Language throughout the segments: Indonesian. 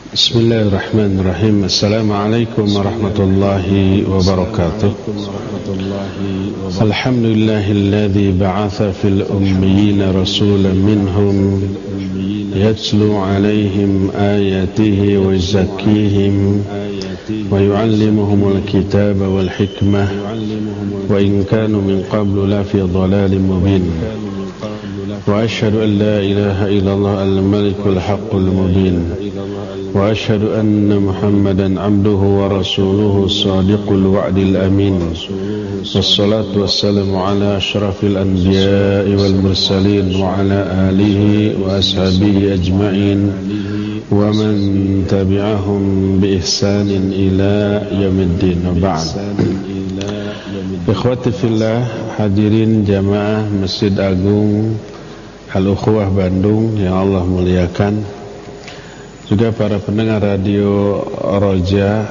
Bismillahirrahmanirrahim. Assalamualaikum warahmatullahi wabarakatuh. Alhamdulillahilladzi ba'atha fil ummiyina rasulan minhum yatlu 'alaihim ayatihi wa yuzakkihim wa yu'allimuhumul kitaba wal hikmah wa in kanu min qablu la fi dhalalin mubin. Wa asyhadu an la ilaha illallah al-malikul haqqul mubin. Wa asyhadu anna Muhammadan abduhu wa rasuluhu shadiqul wa'dil amin. Wassalatu wassalamu ala asyrafil anbiya'i wal mursalin wa ala alihi wa ashabihi ajma'in wa man tabi'ahum bi ihsanin ila yaumiddin. Wa ba'd. Ikhwati fillah, hadirin jamaah Masjid Agung Al-Ukhuwah Bandung yang Allah muliakan, juga para pendengar radio Roja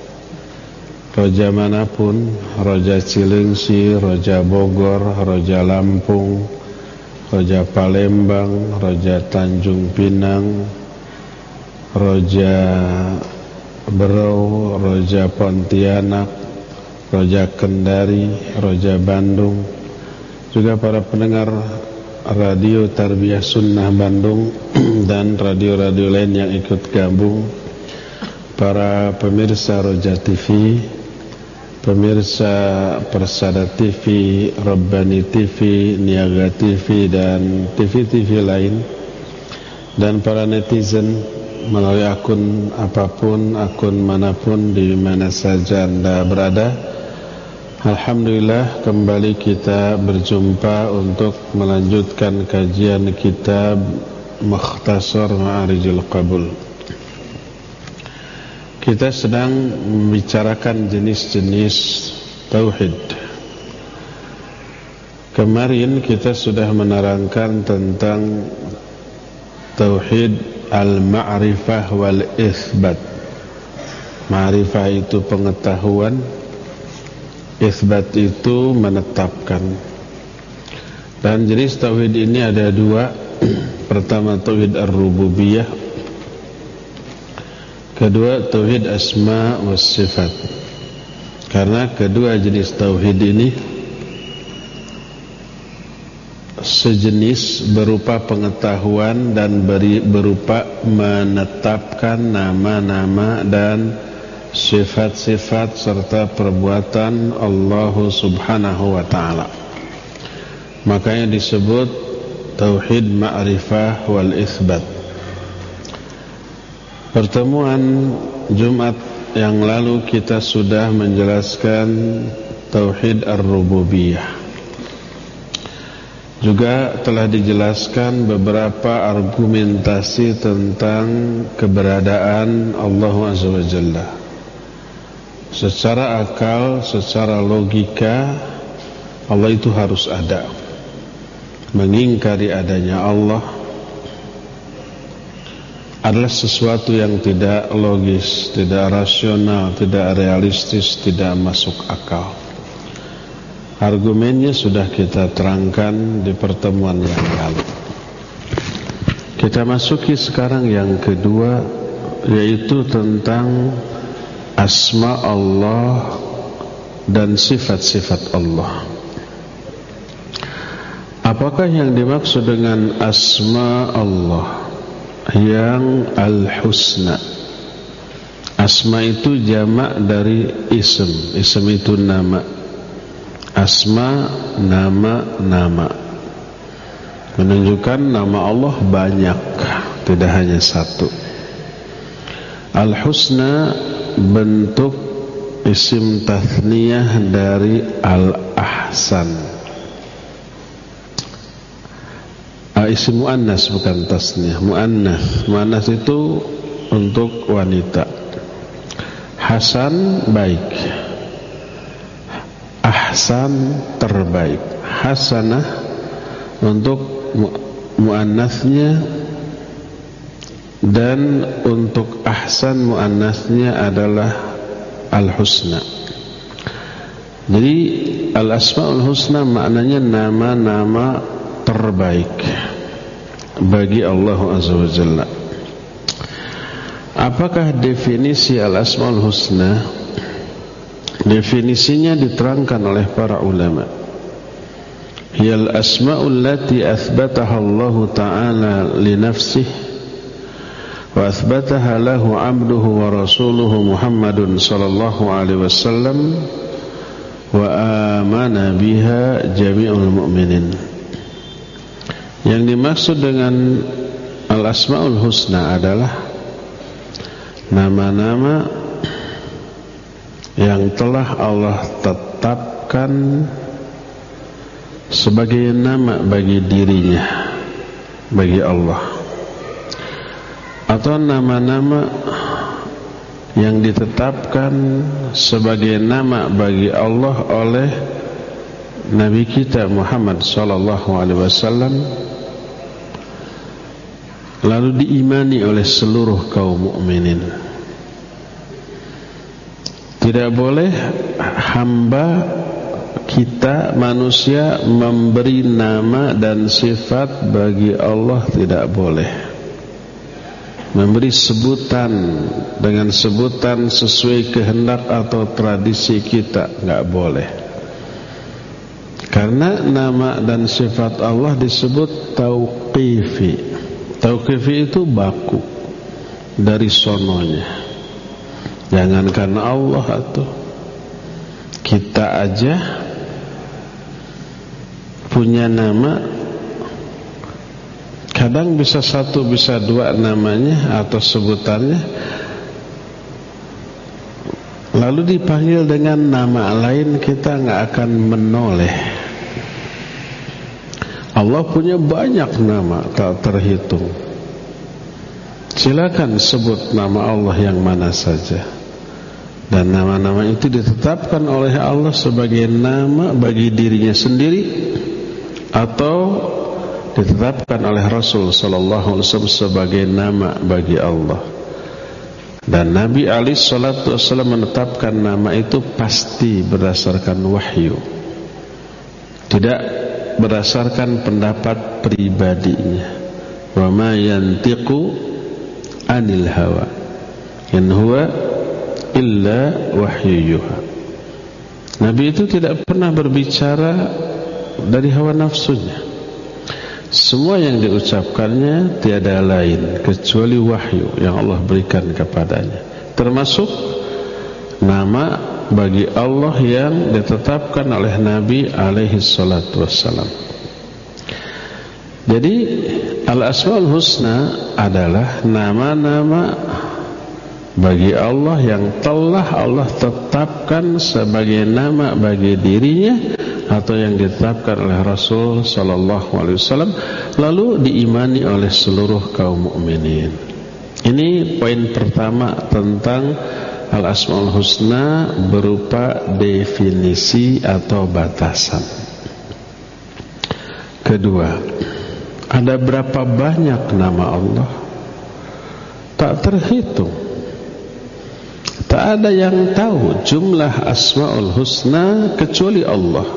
manapun, Roja Cilengsi, Roja Bogor, Roja Lampung, Roja Palembang, Roja Tanjung Pinang, Roja Berau, Roja Pontianak, Roja Kendari, Roja Bandung, juga para pendengar Radio Tarbiyah Sunnah Bandung dan radio-radio lain yang ikut gabung, para pemirsa Roja TV, pemirsa Persada TV, Rabbani TV, Niaga TV dan TV-TV lain, dan para netizen melalui akun apapun, akun manapun, di mana saja Anda berada. Alhamdulillah, kembali kita berjumpa untuk melanjutkan kajian kitab Mukhtasar Ma'arijul Qabul. Kita sedang membicarakan jenis-jenis tauhid. Kemarin kita sudah menerangkan tentang tauhid al-ma'rifah wal itsbat. Ma'rifah itu pengetahuan, itsbat itu menetapkan. Dan jenis tauhid ini ada dua. Pertama tauhid ar-rububiyah, kedua tauhid asma wa sifat. Karena kedua jenis tauhid ini sejenis, berupa pengetahuan dan berupa menetapkan nama-nama dan sifat-sifat serta perbuatan Allah Subhanahu wa ta'ala. Makanya disebut tauhid ma'rifah wal itsbat. Pertemuan Jumat yang lalu kita sudah menjelaskan tauhid ar-rububiyah. Juga telah dijelaskan beberapa argumentasi tentang keberadaan Allah Azza wa Jalla. Secara akal, secara logika, Allah itu harus ada. Mengingkari adanya Allah adalah sesuatu yang tidak logis, tidak rasional, tidak realistis, tidak masuk akal. Argumennya sudah kita terangkan di pertemuan yang lalu. Kita masuki sekarang yang kedua, yaitu tentang asma Allah dan sifat-sifat Allah. Apakah yang dimaksud dengan asma Allah yang al-husna? Asma itu jamak dari ism. Ism itu nama. Asma, nama-nama. Menunjukkan nama Allah banyak, tidak hanya satu. Al-husna bentuk isim tathniyah dari al-ahsan. Isim muannas, bukan tasniyah, muannas. Muannas itu untuk wanita. Hasan baik, ahsan terbaik. Hasanah untuk muannasnya, dan untuk ahsan muannasnya adalah al-husna. Jadi al-asmaul husna maknanya nama-nama terbaik bagi Allah Azza wa Jalla. Apakah definisi al-asmaul husna? Definisinya diterangkan oleh para ulama. Hiyal asmaul lati athbataha Allah Ta'ala li nafsihi wa athbataha lahu 'abduhu wa rasuluhu Muhammadun sallallahu alaihi wasallam wa amana biha jami'ul mu'minin. Yang dimaksud dengan al-asmaul husna adalah nama-nama yang telah Allah tetapkan sebagai nama bagi dirinya, bagi Allah, atau nama-nama yang ditetapkan sebagai nama bagi Allah oleh Nabi kita Muhammad sallallahu alaihi wasallam, lalu diimani oleh seluruh kaum mukminin. Tidak boleh hamba kita manusia memberi nama dan sifat bagi Allah, tidak boleh. Memberi sebutan dengan sebutan sesuai kehendak atau tradisi kita, enggak boleh. Karena nama dan sifat Allah disebut tauqifi. Tauqifi itu baku dari sononya. Jangankan Allah atau kita aja punya nama, kadang bisa satu bisa dua namanya atau sebutannya, lalu dipanggil dengan nama lain, kita nggak akan menoleh. Allah punya banyak nama tak terhitung. Silakan sebut nama Allah yang mana saja, dan nama-nama itu ditetapkan oleh Allah sebagai nama bagi dirinya sendiri atau ditetapkan oleh Rasul sallallahu alaihi wasallam sebagai nama bagi Allah. Dan Nabi alaihi salatu wasallam menetapkan nama itu pasti berdasarkan wahyu, tidak berdasarkan pendapat pribadinya. Wa ma yantiqu anil hawa in huwa illa wahyuha. Nabi itu tidak pernah berbicara dari hawa nafsunya. Semua yang diucapkannya tiada lain kecuali wahyu yang Allah berikan kepadanya, termasuk nama bagi Allah yang ditetapkan oleh Nabi alaihi salatu wassalam. Jadi al-asmaul husna adalah nama-nama bagi Allah yang telah Allah tetapkan sebagai nama bagi dirinya atau yang ditetapkan oleh Rasul sallallahu alaihi wasallam, lalu diimani oleh seluruh kaum mukminin. Ini poin pertama tentang al-asmaul husna berupa definisi atau batasan. Kedua, ada berapa banyak nama Allah? Tak terhitung. Tak ada yang tahu jumlah asmaul husna kecuali Allah.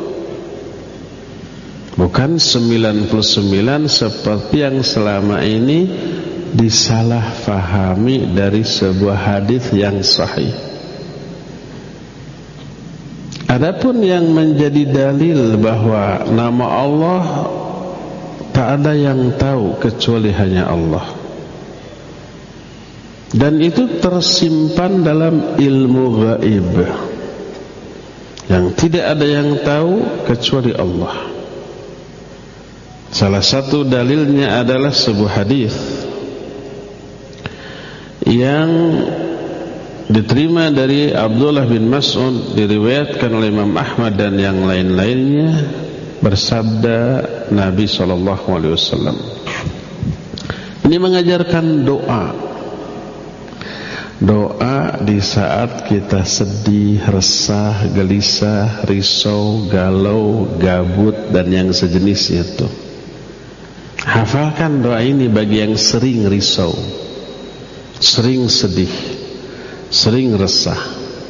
Bukan 99 seperti yang selama ini disalahfahami dari sebuah hadis yang sahih. Adapun yang menjadi dalil bahwa nama Allah tak ada yang tahu kecuali hanya Allah, dan itu tersimpan dalam ilmu gaib yang tidak ada yang tahu kecuali Allah. Salah satu dalilnya adalah sebuah hadis yang diterima dari Abdullah bin Mas'ud, diriwayatkan oleh Imam Ahmad dan yang lain-lainnya, bersabda Nabi SAW. Ini mengajarkan doa. Doa di saat kita sedih, resah, gelisah, risau, galau, gabut dan yang sejenisnya itu. Hafalkan doa ini bagi yang sering risau, sering sedih, sering resah.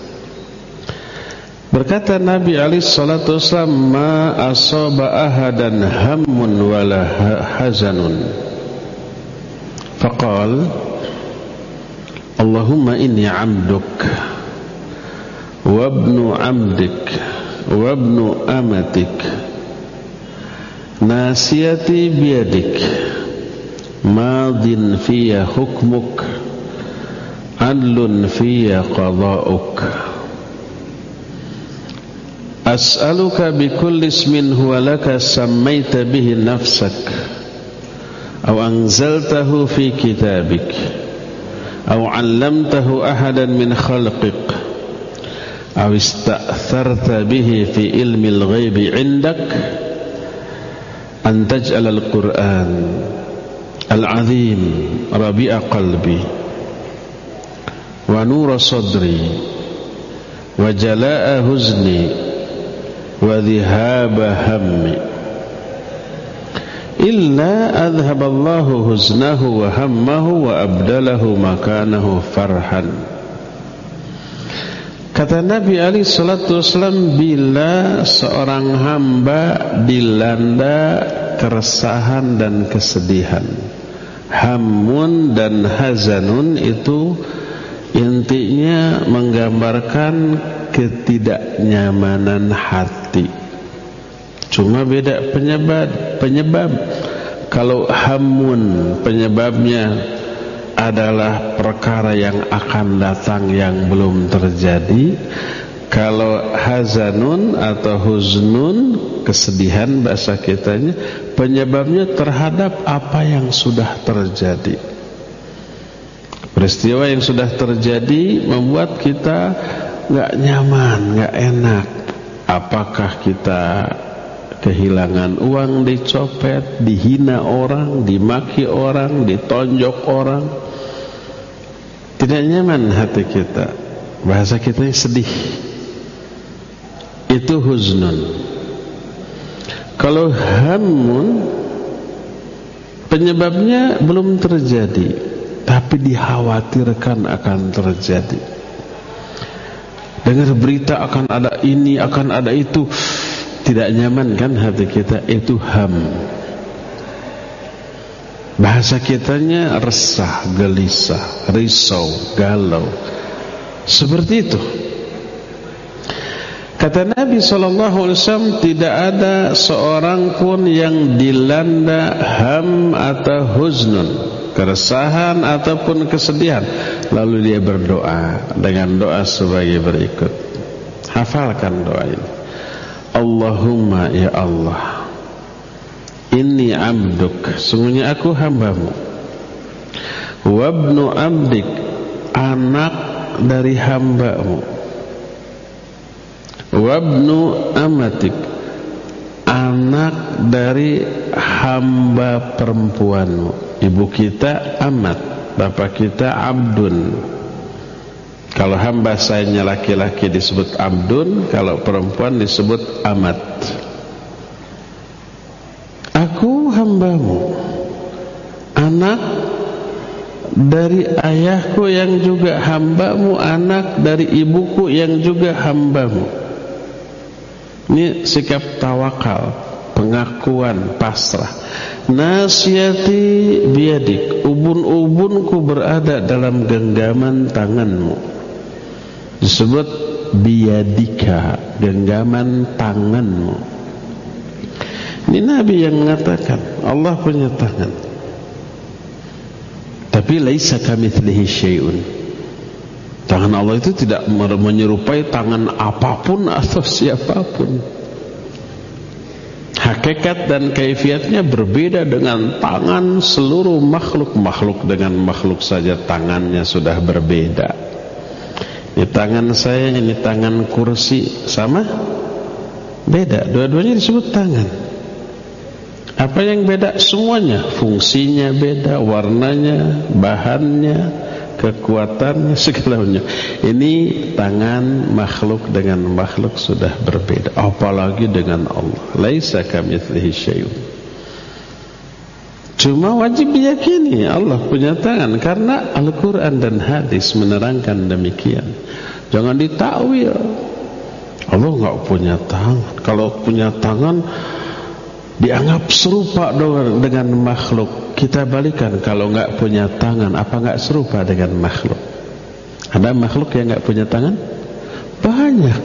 Berkata Nabi alaihi salatu wasallam, ma asaba ahadan hammun wala hazanun faqal Allahumma inni 'abduk wa ibnu 'abdik wa ibnu amatik nasiyati biyadik madin fiyya hukmuk adlun fiyya qada'uk as'aluka bikulli ismin huwa laka sammaita bihi nafsak aw anzaltahu fi kitabik aw 'allamtahu ahadan min khalqik aw ista'tharta bihi fi ilmil ghaibi 'indak an taj'al al-Qur'an al-'azim rabi'a qalbi wa nura sadri wa jalaa'a huzni wa dhihaba hammi illa adhaballahu huznahu wa hammahu wa abdalahu makanahu farhan. Kata Nabi alaihi salatu wasallam, bila seorang hamba dilanda keresahan dan kesedihan, hammun dan hazanun itu intinya menggambarkan ketidaknyamanan hati. Cuma beda penyebab. Kalau hammun penyebabnya adalah perkara yang akan datang yang belum terjadi. Kalau hazanun atau huznun, kesedihan bahasa kitanya, penyebabnya terhadap apa yang sudah terjadi. Peristiwa yang sudah terjadi membuat kita gak nyaman, gak enak. Apakah kita kehilangan uang, dicopet, dihina orang, dimaki orang, ditonjok orang, tidak nyaman hati kita. Bahasa kita yang sedih, itu huznun. Kalau hammun, penyebabnya belum terjadi tapi dikhawatirkan akan terjadi. Dengar berita akan ada ini, akan ada itu, tidak nyaman kan hati kita, itu ham. Bahasa kitanya resah, gelisah, risau, galau, seperti itu. Kata Nabi SAW, tidak ada seorang pun yang dilanda ham atau huznun, keresahan ataupun kesedihan, lalu dia berdoa dengan doa sebagai berikut. Hafalkan doa ini. Allahumma, ya Allah, inni abduk, sungguhnya aku hambamu, wabnu abdik, anak dari hambamu, wabnu amatik, anak dari hamba perempuanmu. Ibu kita amat, bapak kita abdun. Kalau hamba sayanya laki-laki disebut abdun, kalau perempuan disebut amat. Aku hambamu, anak dari ayahku yang juga hambamu, anak dari ibuku yang juga hambamu. Ini sikap tawakal, pengakuan, pasrah. Nasiyati biadik, ubun-ubunku berada dalam genggaman tanganmu. Disebut biadika, genggaman tanganmu. Ini Nabi yang mengatakan Allah punya tangan, tapi laisa kamitslihi syai'un. Tangan Allah itu tidak menyerupai tangan apapun atau siapapun. Hakikat dan kaifiatnya berbeda dengan tangan seluruh makhluk. Makhluk dengan makhluk saja tangannya sudah berbeda. Ini tangan saya, ini tangan kursi, sama? Beda, dua-duanya disebut tangan. Apa yang beda? Semuanya, fungsinya beda, warnanya, bahannya, kekuatannya, segalanya. Ini tangan makhluk dengan makhluk sudah berbeda, apalagi dengan Allah. Laisa kamitslihi syai'un. Cuma wajib diyakini Allah punya tangan, karena Al-Quran dan hadis menerangkan demikian. Jangan ditakwil. Allah enggak punya tangan. Kalau punya tangan dianggap serupa dengan makhluk. Kita balikan, kalau enggak punya tangan, apa enggak serupa dengan makhluk? Ada makhluk yang nggak punya tangan? Banyak.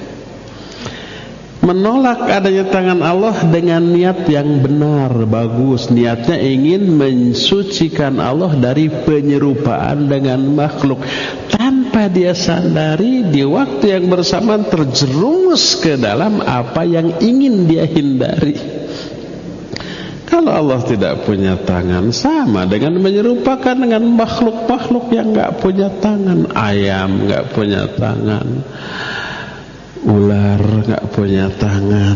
Menolak adanya tangan Allah dengan niat yang benar, bagus. Niatnya ingin mensucikan Allah dari penyerupaan dengan makhluk. Tanpa dia sadari, di waktu yang bersamaan terjerumus ke dalam apa yang ingin dia hindari. Kalau Allah tidak punya tangan, sama dengan menyerupakan dengan makhluk-makhluk yang nggak punya tangan. Ayam nggak punya tangan, ular nggak punya tangan,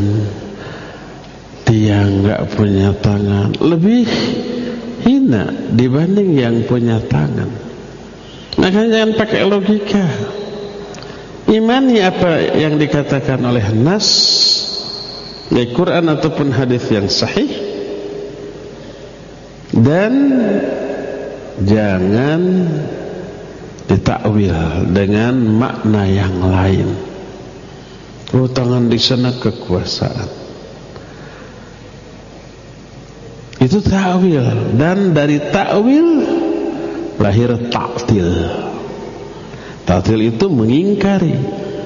tiang nggak punya tangan. Lebih hina dibanding yang punya tangan. Makanya jangan pakai logika. Imani apa yang dikatakan oleh nas di Quran ataupun hadis yang sahih, dan jangan ditakwil dengan makna yang lain. Oh, tangan di sana kekuasaan. Itu takwil, dan dari takwil lahir ta'til. Ta'til itu mengingkari.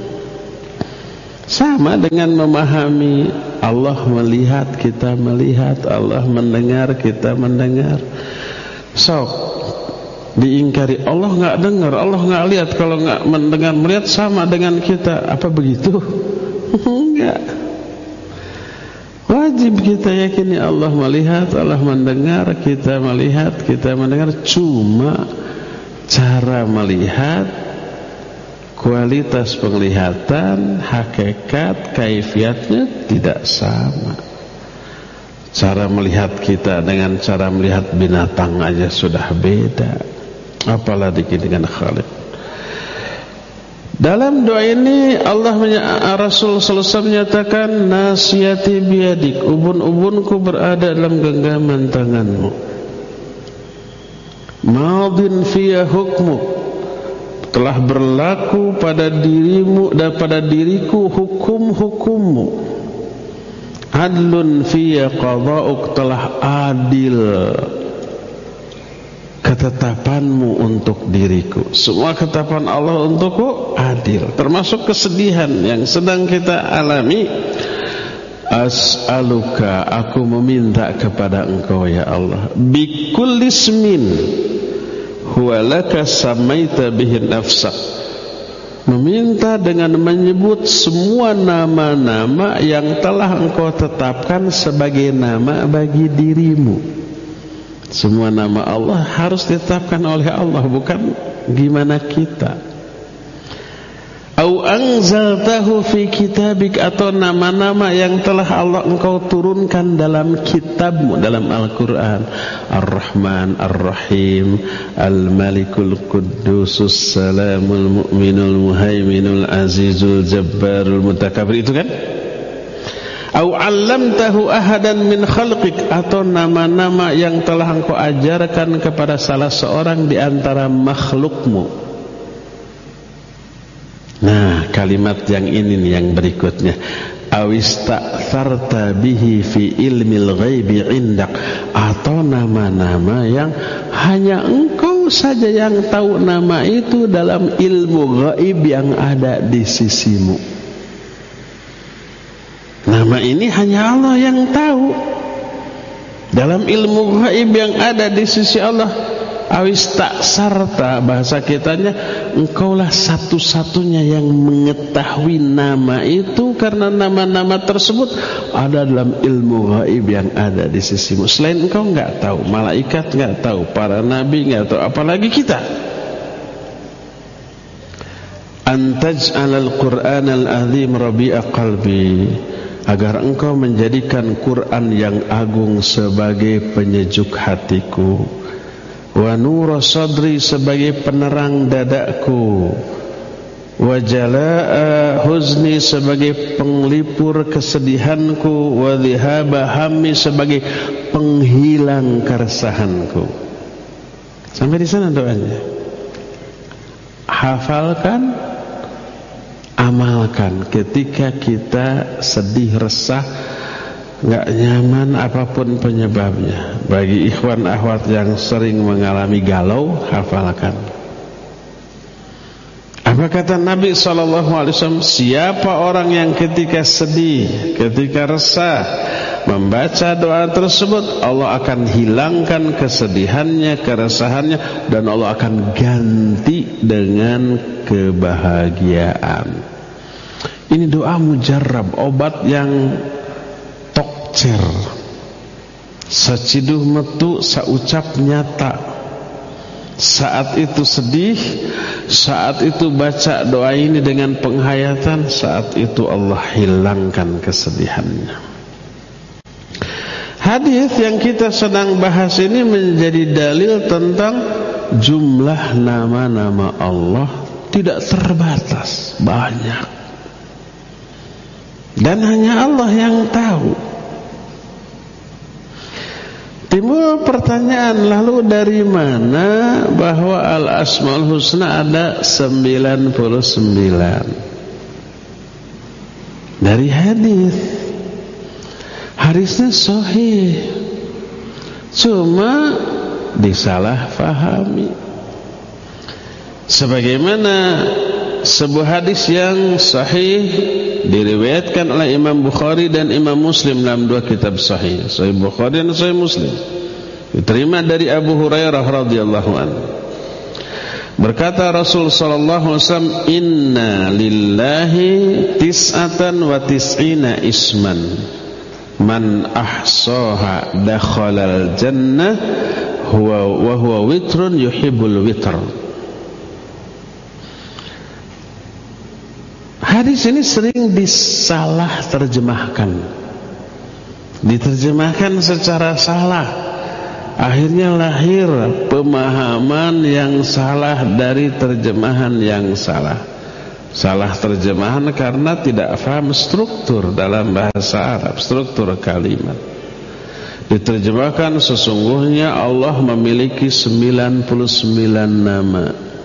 Sama dengan memahami Allah melihat, kita melihat, Allah mendengar, kita mendengar. Sok diingkari, Allah nggak dengar, Allah nggak lihat. Kalau nggak mendengar, melihat sama dengan kita. Apa begitu? Enggak. Wajib kita yakini Allah melihat, Allah mendengar, kita melihat, kita mendengar. Cuma cara melihat, kualitas penglihatan, hakikat, kaifiatnya tidak sama. Cara melihat kita dengan cara melihat binatang aja sudah beda, apalagi dengan Khalik. Dalam doa ini Rasul sallallahu alaihi wasallam menyatakan, nasiyati biyadik, ubun-ubunku berada dalam genggaman tanganmu. Madin fiya hukmu, telah berlaku pada dirimu dan pada diriku hukum-hukummu. Adlun fiya qada'uk, telah adil ketetapanmu untuk diriku. Semua ketetapan Allah untukku adil, termasuk kesedihan yang sedang kita alami. As'aluka, aku meminta kepada Engkau ya Allah, bikulli ismin huwa laka samaita bihi nafsak, meminta dengan menyebut semua nama-nama yang telah Engkau tetapkan sebagai nama bagi dirimu. Semua nama Allah harus ditetapkan oleh Allah, bukan gimana kita. Au anzaltahu fi kitabik, atau nama-nama yang telah Allah Engkau turunkan dalam kitabmu, dalam Al-Quran. Ar-Rahman, Ar-Rahim, Al-Malikul Quddusus Salamul Mu'minul Muhaiminul Azizul Jabbarul Mutakabir, itu kan? Au 'allamtahu ahadan min khalqik, atau nama-nama yang telah Engkau ajarkan kepada salah seorang di antara makhlukmu. Nah, kalimat yang ini nih yang berikutnya. Awista'tharta bihi fi ilmil ghaibi indak, atau nama-nama yang hanya Engkau saja yang tahu nama itu dalam ilmu ghaib yang ada di sisimu. Nama ini hanya Allah yang tahu dalam ilmu ghaib yang ada di sisi Allah. Awista'sarta, bahasa kitanya, engkaulah satu-satunya yang mengetahui nama itu, karena nama-nama tersebut ada dalam ilmu ghaib yang ada di sisimu. Selain engkau enggak tahu, malaikat enggak tahu, para nabi enggak tahu, apalagi kita. Antaj'alal Qur'anal azim rabi'a qalbi, agar engkau menjadikan Quran yang agung sebagai penyejuk hatiku, wa nura sadri, sebagai penerang dadaku, wa jalaa huzni, sebagai penglipur kesedihanku, wa dhihaba hammi, sebagai penghilang keresahanku. Sampai di sana doanya. Hafalkan, amalkan. Ketika kita sedih, resah, nggak nyaman, apapun penyebabnya. Bagi ikhwan akhwat yang sering mengalami galau, hafalkan. Apa kata Nabi SAW? Siapa orang yang ketika sedih, ketika resah, membaca doa tersebut, Allah akan hilangkan kesedihannya, keresahannya, dan Allah akan ganti dengan kebahagiaan. Ini doa mujarab, obat yang tokcer, saciduh metu, saucap nyata. Saat itu sedih, saat itu baca doa ini dengan penghayatan, saat itu Allah hilangkan kesedihannya. Hadis yang kita sedang bahas ini menjadi dalil tentang jumlah nama-nama Allah tidak terbatas, banyak. Dan hanya Allah yang tahu. Timbul pertanyaan, lalu dari mana bahwa Al-Asmaul Husna ada 99? Dari hadis. Hadisnya sahih, cuma disalahfahami. Sebagaimana sebuah hadis yang sahih diriwayatkan oleh Imam Bukhari dan Imam Muslim dalam dua kitab sahih, Sahih Bukhari dan Sahih Muslim, diterima dari Abu Hurairah radhiyallahu anhu. Berkata Rasul sallallahu alaihi wasallam, "Inna lillahi tis'atan wa tis'ina isman, man ahsaha dakhalal jannah wa huwa witrun yuhibbul witr." Hadis ini sering disalah terjemahkan, diterjemahkan secara salah. Akhirnya lahir pemahaman yang salah dari terjemahan yang salah. Salah terjemahan karena tidak paham struktur dalam bahasa Arab, struktur kalimat. Diterjemahkan sesungguhnya Allah memiliki 99 nama.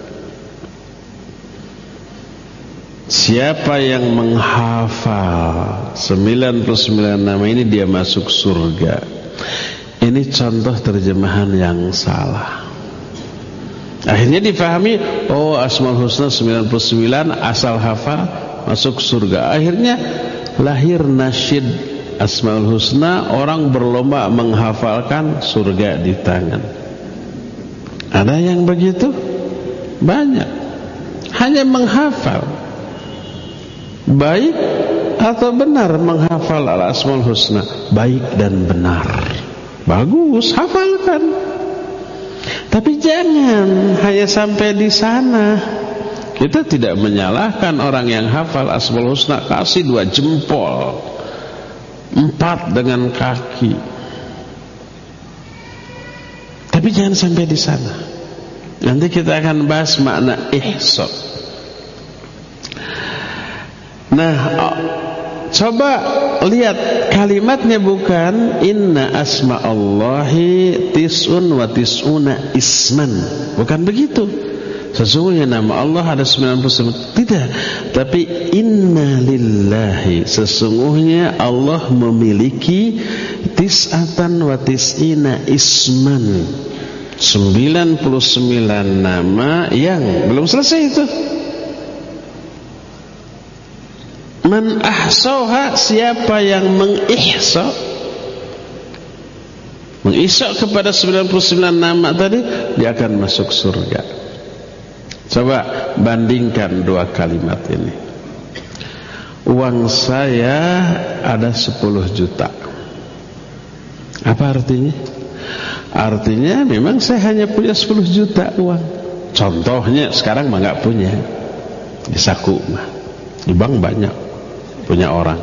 Siapa yang menghafal 99 nama ini, dia masuk surga. Ini contoh terjemahan yang salah. Akhirnya difahami, oh Asmaul Husna 99, asal hafal masuk surga. Akhirnya lahir nasyid Asmaul Husna, orang berlomba menghafalkan, surga di tangan. Ada yang begitu? Banyak. Hanya menghafal. Baik atau benar menghafal Al-Asmaul Husna? Baik dan benar. Bagus, hafalkan. Tapi jangan hanya sampai di sana. Kita tidak menyalahkan orang yang hafal Asmaul Husna, kasih 2 jempol, 4 dengan kaki. Tapi jangan sampai di sana. Nanti kita akan bahas makna ihsa. Nah, coba lihat kalimatnya, bukan inna asma'allahi tis'un wa tis'una isman. Bukan begitu. Sesungguhnya nama Allah ada 99. Tidak. Tapi inna lillahi, sesungguhnya Allah memiliki tis'atan wa tis'ina isman, 99 nama yang belum selesai itu. Man ahsauha, siapa yang mengihsa kepada 99 nama tadi, dia akan masuk surga. Coba bandingkan 2 kalimat ini. Uang saya ada 10 juta. Apa artinya? Artinya memang saya hanya punya 10 juta uang. Contohnya sekarang mah gak punya. Di saku mah, di bank banyak punya orang.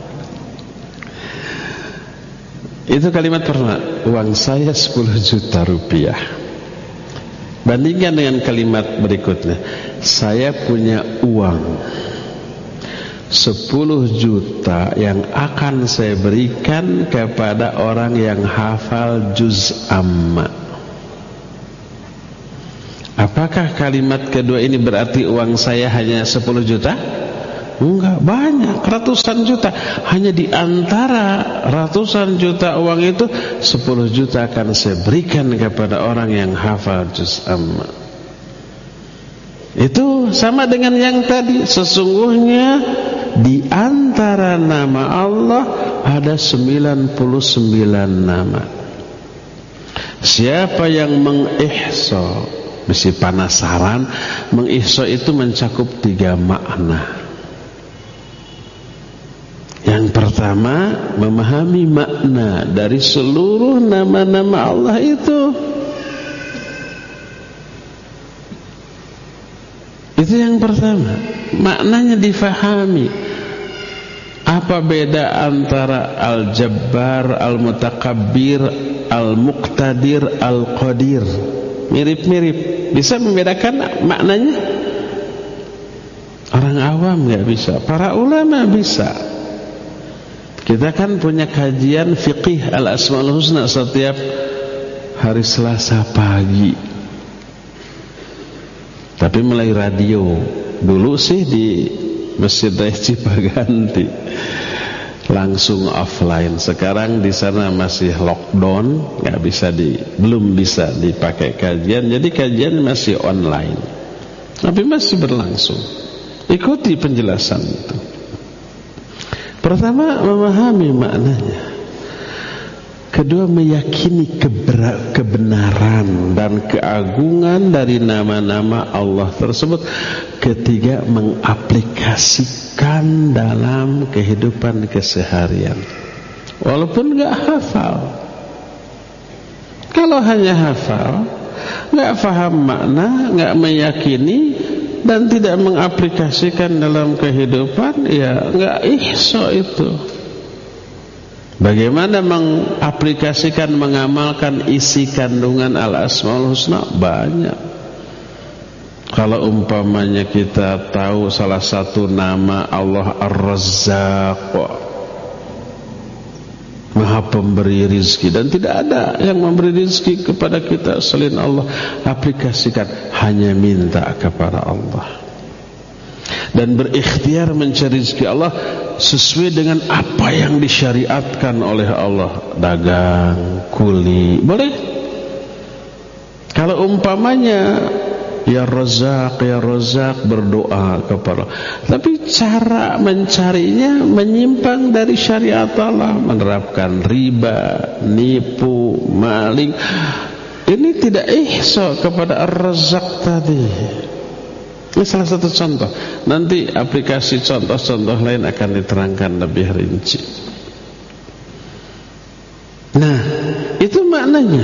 Itu kalimat pertama, uang saya 10 juta rupiah. Bandingkan dengan kalimat berikutnya, saya punya uang 10 juta yang akan saya berikan kepada orang yang hafal juz amma. Apakah kalimat kedua ini berarti uang saya hanya 10 juta? Enggak, banyak, ratusan juta. Hanya di antara ratusan juta uang itu, 10 juta akan saya berikan kepada orang yang hafal juz amma. Itu sama dengan yang tadi. Sesungguhnya di antara nama Allah ada 99 nama. Siapa yang mengihsa, mesti penasaran, mengihsa itu mencakup 3 makna. Yang pertama, memahami makna dari seluruh nama-nama Allah itu. Itu yang pertama, maknanya difahami. Apa beda antara Al-Jabbar, Al-Mutakabbir, Al-Muqtadir, Al-Qadir? Mirip-mirip. Bisa membedakan maknanya? Orang awam nggak bisa, para ulama bisa. Kita kan punya kajian fiqih Al-Asmaul Husna setiap hari Selasa pagi. Tapi mulai radio. Dulu sih di Masjid Raya Cipaganti langsung offline. Sekarang di sana masih lockdown, belum bisa dipakai kajian. Jadi kajian masih online. Tapi masih berlangsung. Ikuti penjelasan itu. Pertama, memahami maknanya. Kedua, meyakini kebenaran dan keagungan dari nama-nama Allah tersebut. Ketiga, mengaplikasikan dalam kehidupan keseharian. Walaupun gak hafal. Kalau hanya hafal, gak faham makna, gak meyakini, dan tidak mengaplikasikan dalam kehidupan, ya gak ihsa itu. Bagaimana mengaplikasikan, mengamalkan isi kandungan Al-Asmaul Husna? Banyak. Kalau umpamanya kita tahu salah satu nama Allah Ar-Razzaq, Maha Pemberi rizki, dan tidak ada yang memberi rizki kepada kita selain Allah. Aplikasikan, hanya minta kepada Allah dan berikhtiar mencari rezeki Allah sesuai dengan apa yang disyariatkan oleh Allah. Dagang, kuli, boleh. Kalau umpamanya ya Razak, ya Razak, berdoa kepada Allah, tapi cara mencarinya menyimpang dari syariat Allah, menerapkan riba, nipu, maling. Ini tidak ihsa kepada Ar-Razak tadi. Ini salah satu contoh. Nanti aplikasi contoh-contoh lain akan diterangkan lebih rinci. Nah, itu maknanya.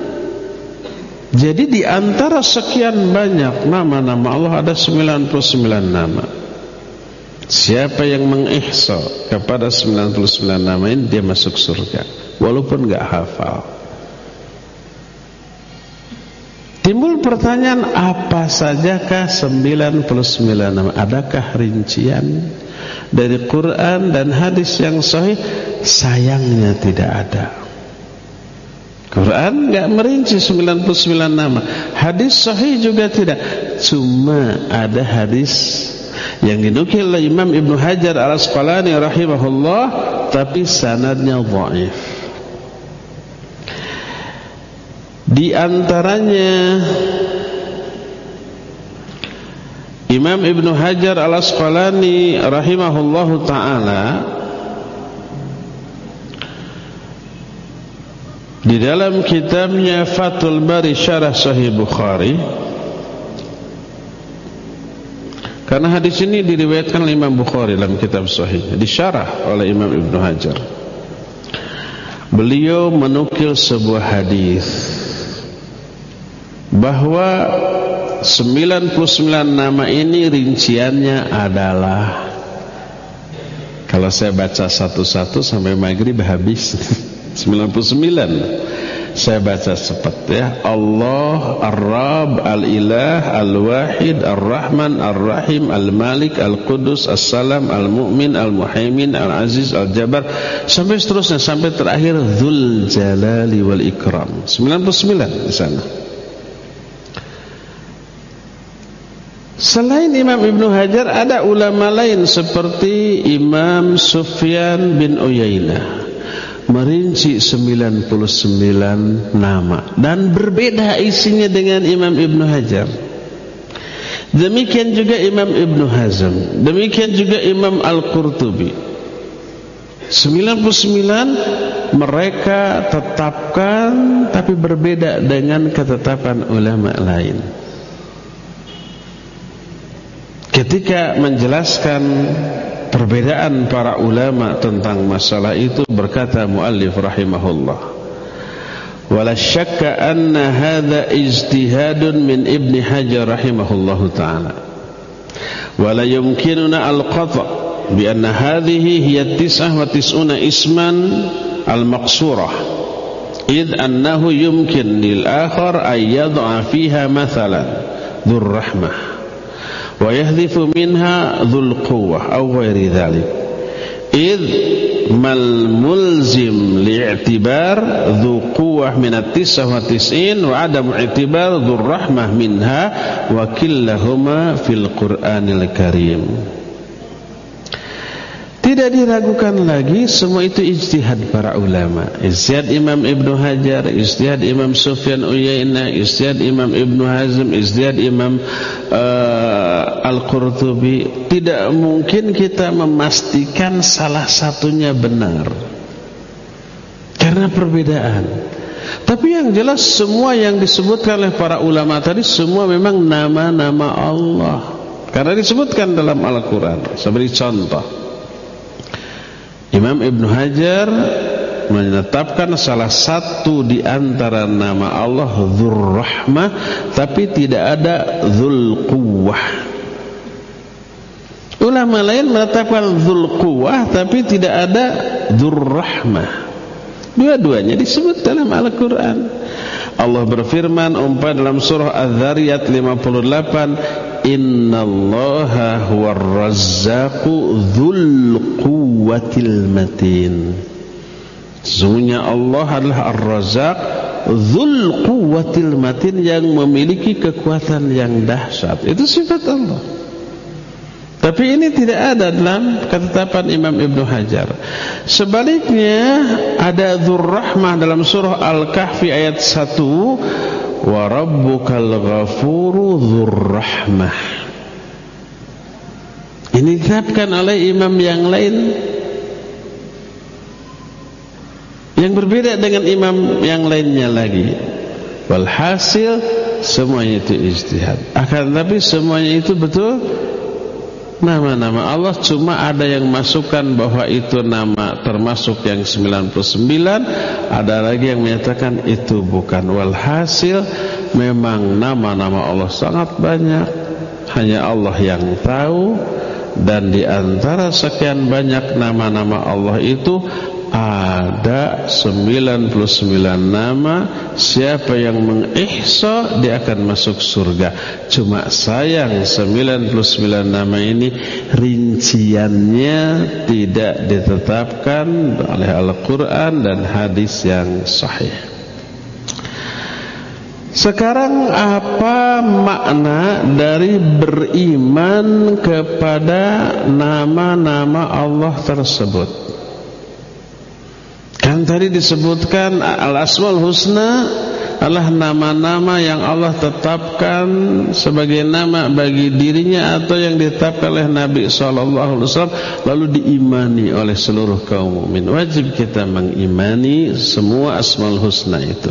Jadi di antara sekian banyak nama-nama Allah ada 99 nama. Siapa yang mengihsa kepada 99 nama ini, dia masuk surga, walaupun gak hafal. Timbul pertanyaan, apa sajakah 99 nama? Adakah rincian dari Quran dan hadis yang sahih? Sayangnya tidak ada. Quran enggak merinci 99 nama. Hadis sahih juga tidak. Cuma ada hadis yang dinukil oleh Imam Ibnu Hajar Al-Asqalani rahimahullah, tapi sanadnya dhaif. Di antaranya Imam Ibnu Hajar Al-Asqalani rahimahullahu ta'ala di dalam kitabnya Fathul Bari Syarah Sahih Bukhari, karena hadis ini diriwayatkan oleh Imam Bukhari dalam kitab Sahih, disyarah oleh Imam Ibnu Hajar. Beliau menukil sebuah hadis bahwa 99 nama ini rinciannya adalah, kalau saya baca satu-satu sampai maghrib habis 99. Saya baca cepat ya. Allah, Ar-Rabb, Al-Ilah, Al-Wahid, Ar-Rahman, Ar-Rahim, Al-Malik, Al-Qudus, As-Salam, Al-Mu'min, Al-Muhaimin, Al-Aziz, Al-Jabbar, sampai seterusnya, sampai terakhir Dzul Jalali wal Ikram. 99 di sana. Selain Imam Ibnu Hajar, ada ulama lain seperti Imam Sufyan bin Uyainah merinci 99 nama dan berbeda isinya dengan Imam Ibnu Hajar. Demikian juga Imam Ibn Hazm, demikian juga Imam Al-Qurtubi. 99 mereka tetapkan, tapi berbeda dengan ketetapan ulama lain. Ketika menjelaskan perbedaan para ulama tentang masalah itu, berkata muallif rahimahullah, wala syakka anna hadha ijtihadun min Ibn Hajar rahimahullahu ta'ala, wala yumkinuna al-qata' bi anna hadhihi hiya 99 isman al-maqsurah, idh annahu yumkin lil akhar ay yad'a fiha mathalan dhur rahmah wa yahdhifu minha dhul quwwah aw ghairi dhalik, idh mal mulzim li'tibar dhu quwwah min at-99 wa adam i'tibar dhur rahmah minha wa killahuma fil Qur'anil Karim. Tidak diragukan lagi, semua itu ijtihad para ulama. Ijtihad Imam Ibn Hajar, ijtihad Imam Sufyan Uyainah, ijtihad Imam Ibn Hazm, ijtihad Imam Al-Qurtubi. Tidak mungkin kita memastikan salah satunya benar, karena perbedaan. Tapi yang jelas semua yang disebutkan oleh para ulama tadi semua memang nama-nama Allah, karena disebutkan dalam Al-Quran. Sebagai contoh, Imam Ibn Hajar menetapkan salah satu di antara nama Allah Dzur Rahmah, tapi tidak ada Dzul Quwwah. Ulama lain menetapkan Dzul Quwwah, tapi tidak ada Dzur Rahmah. Dua-duanya disebut dalam Al-Quran. Allah berfirman umpama dalam surah Az-Zariyat 58, innallaha huwar razzaqu dzul quwwatil matin. Sesungguhnya Allah adalah Ar-Razzaq dzul quwwatil matin, yang memiliki kekuatan yang dahsyat. Itu sifat Allah. Tapi ini tidak ada dalam ketetapan Imam Ibn Hajar. Sebaliknya ada Dzur Rahmah dalam surah Al-Kahfi ayat 1, wa rabbukal ghafuru dzur rahmah. Ini ditetapkan oleh imam yang lain yang berbeda dengan imam yang lainnya lagi. Walhasil semuanya itu ijtihad. Akan tetapi semuanya itu betul nama-nama Allah, cuma ada yang masukkan bahwa itu nama termasuk yang 99, ada lagi yang menyatakan itu bukan. Walhasil memang nama-nama Allah sangat banyak, hanya Allah yang tahu. Dan di antara sekian banyak nama-nama Allah itu ada 99 nama. Siapa yang mengihsa dia akan masuk surga. Cuma sayang 99 nama ini rinciannya tidak ditetapkan oleh Al-Quran dan hadis yang sahih. Sekarang apa makna dari beriman kepada nama-nama Allah tersebut? Kan tadi disebutkan Al-Asmaul Husna adalah nama-nama yang Allah tetapkan sebagai nama bagi dirinya atau yang ditetapkan oleh Nabi SAW, lalu diimani oleh seluruh kaum mukmin. Wajib kita mengimani semua Asmaul Husna itu.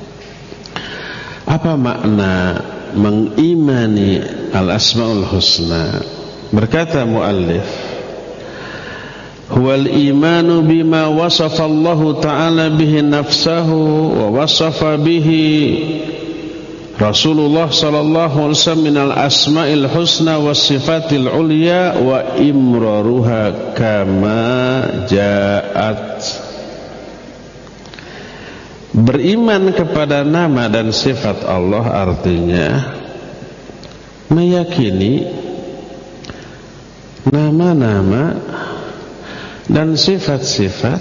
Apa makna mengimani Al-Asmaul Husna? Berkata muallif, huwal imanu bima wasafa Allah Ta'ala bihi nafsahu wa wasafa bihi Rasulullah sallallahu alaihi wasallam minal asma'il husna was sifatil ulya wa imraruha kama ja'at. Beriman kepada nama dan sifat Allah artinya meyakini nama-nama dan sifat-sifat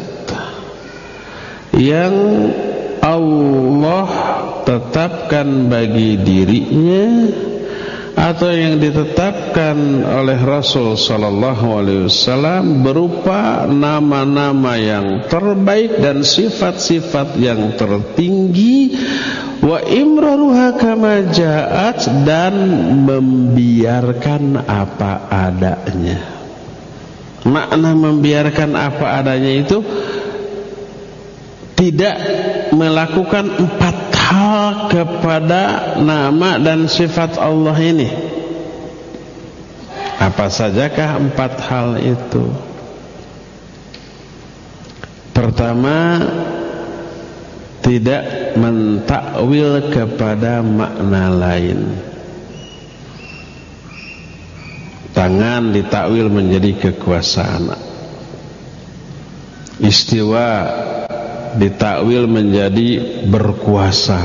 yang Allah tetapkan bagi dirinya atau yang ditetapkan oleh Rasul sallallahu alaihi wasallam berupa nama-nama yang terbaik dan sifat-sifat yang tertinggi, wa imraruha kama ja'at, dan membiarkan apa adanya. Makna membiarkan apa adanya itu tidak melakukan 4 hal kepada nama dan sifat Allah ini. Apa sajakah 4 hal itu? Pertama, tidak mentakwil kepada makna lain. Tangan ditakwil menjadi kekuasaan. Istiwa ditakwil menjadi berkuasa.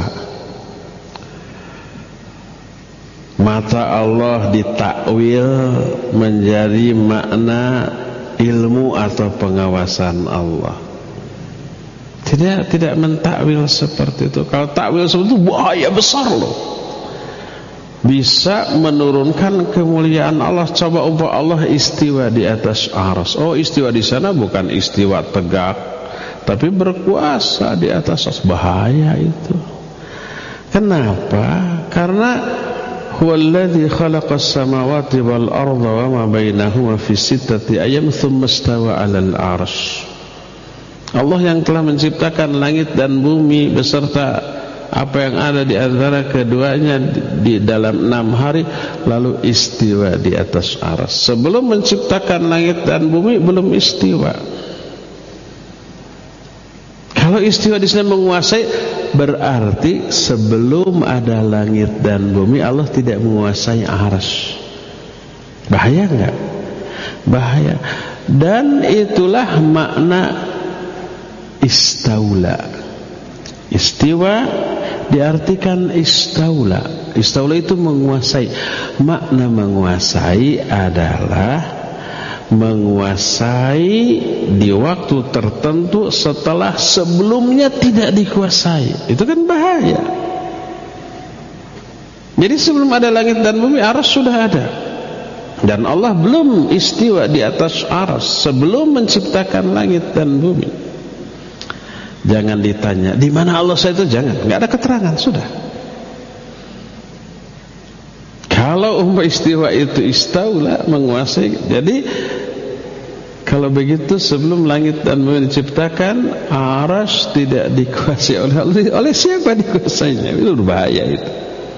Mata Allah ditakwil menjadi makna ilmu atau pengawasan Allah. Tidak mentakwil seperti itu. Kalau takwil seperti itu bahaya besar loh. Bisa menurunkan kemuliaan Allah. Coba umpama Allah istiwa di atas arsy. Oh, istiwa di sana bukan istiwa tegak, tapi berkuasa di atas arsy. Bahaya itu. Kenapa? Karena huwallazi khalaqas samawati wal arda wa ma bainahuma fi sittati ayyam tsumma istawa 'alal arsy. Allah yang telah menciptakan langit dan bumi beserta apa yang ada di antara keduanya di dalam 6 hari, lalu istiwa di atas arsy. Sebelum menciptakan langit dan bumi belum istiwa. Kalau istiwa di sana menguasai, berarti sebelum ada langit dan bumi Allah tidak menguasai arsy. Bahaya enggak? Bahaya. Dan itulah makna istaula. Istiwa diartikan istaula. Istaula itu menguasai. Makna menguasai adalah menguasai di waktu tertentu setelah sebelumnya tidak dikuasai. Itu kan bahaya. Jadi sebelum ada langit dan bumi, arsy sudah ada. Dan Allah belum istiwa di atas arsy sebelum menciptakan langit dan bumi. Jangan ditanya di mana Allah itu, jangan, nggak ada keterangan, sudah. Kalau istiwa itu istaula, menguasai. Jadi kalau begitu sebelum langit dan bumi diciptakan, arsy tidak dikuasai oleh Allah. Oleh siapa dikuasainya? Itu berbahaya itu.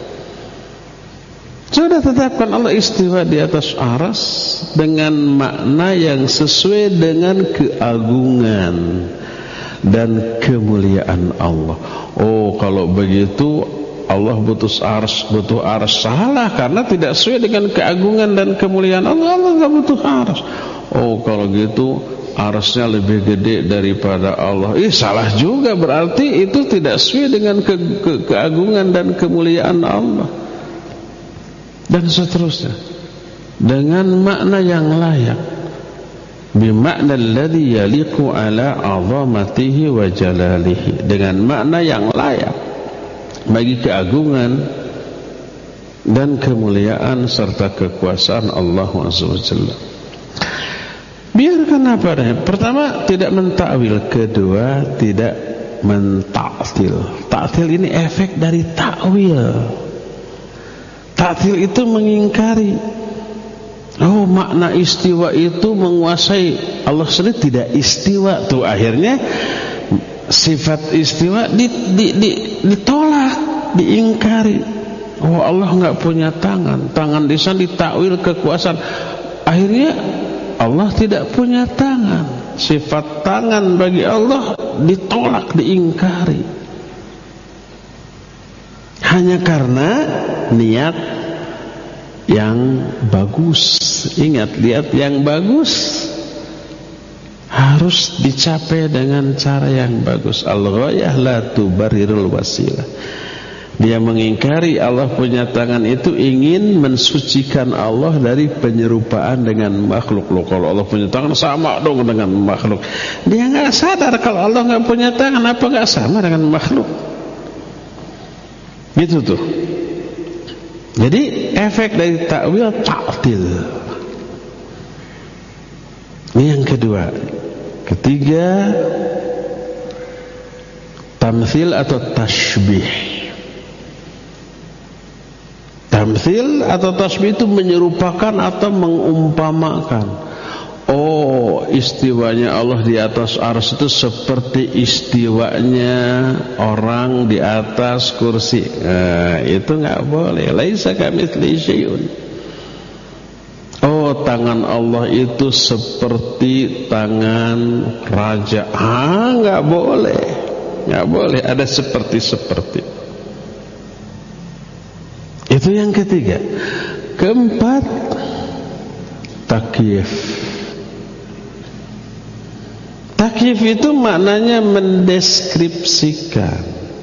Sudah tetapkan Allah istiwa di atas arsy dengan makna yang sesuai dengan keagungan dan kemuliaan Allah. Oh, kalau begitu Allah butuh arsy, salah, karena tidak sesuai dengan keagungan dan kemuliaan Allah. Allah enggak butuh arsy. Oh, kalau gitu arsy-nya lebih gede daripada Allah. Salah juga, berarti itu tidak sesuai dengan keagungan dan kemuliaan Allah. Dan seterusnya dengan makna yang layak. Bimakna alladhi yaliqu ala azamatihi wa jalalihi, dengan makna yang layak bagi keagungan dan kemuliaan serta kekuasaan Allah Azza wa Jalla. Biarkan apa adanya. Pertama, tidak mentakwil. Kedua, tidak mentaktil. Taktil ini efek dari takwil. Taktil itu mengingkari. Oh, makna istiwa itu menguasai. Allah sendiri tidak istiwa. Tuh akhirnya sifat istiwa ditolak, diingkari. Oh, Allah enggak punya tangan. Tangan di sana ditakwil kekuasaan. Akhirnya Allah tidak punya tangan. Sifat tangan bagi Allah ditolak, diingkari. Hanya karena niat yang bagus. Ingat, lihat yang bagus harus dicapai dengan cara yang bagus. Al-ghayah la tubarirul wasilah. Dia mengingkari Allah punya tangan itu ingin mensucikan Allah dari penyerupaan dengan makhluk. Loh, kalau Allah punya tangan sama dong dengan makhluk. Dia enggak sadar kalau Allah enggak punya tangan, apa enggak sama dengan makhluk. Gitu tuh. Jadi efek dari takwil ta'til. Ini yang kedua. Ketiga, tamthil atau tashbih. Tamthil atau tashbih itu menyerupakan atau mengumpamakan. Oh, istiwanya Allah di atas arsy itu seperti istiwanya orang di atas kursi. Itu nggak boleh. Laisa kamitslihi syai'un. Oh, tangan Allah itu seperti tangan raja. Nggak boleh. Nggak boleh ada seperti. Itu yang ketiga. Keempat, takyif. Takyif itu maknanya mendeskripsikan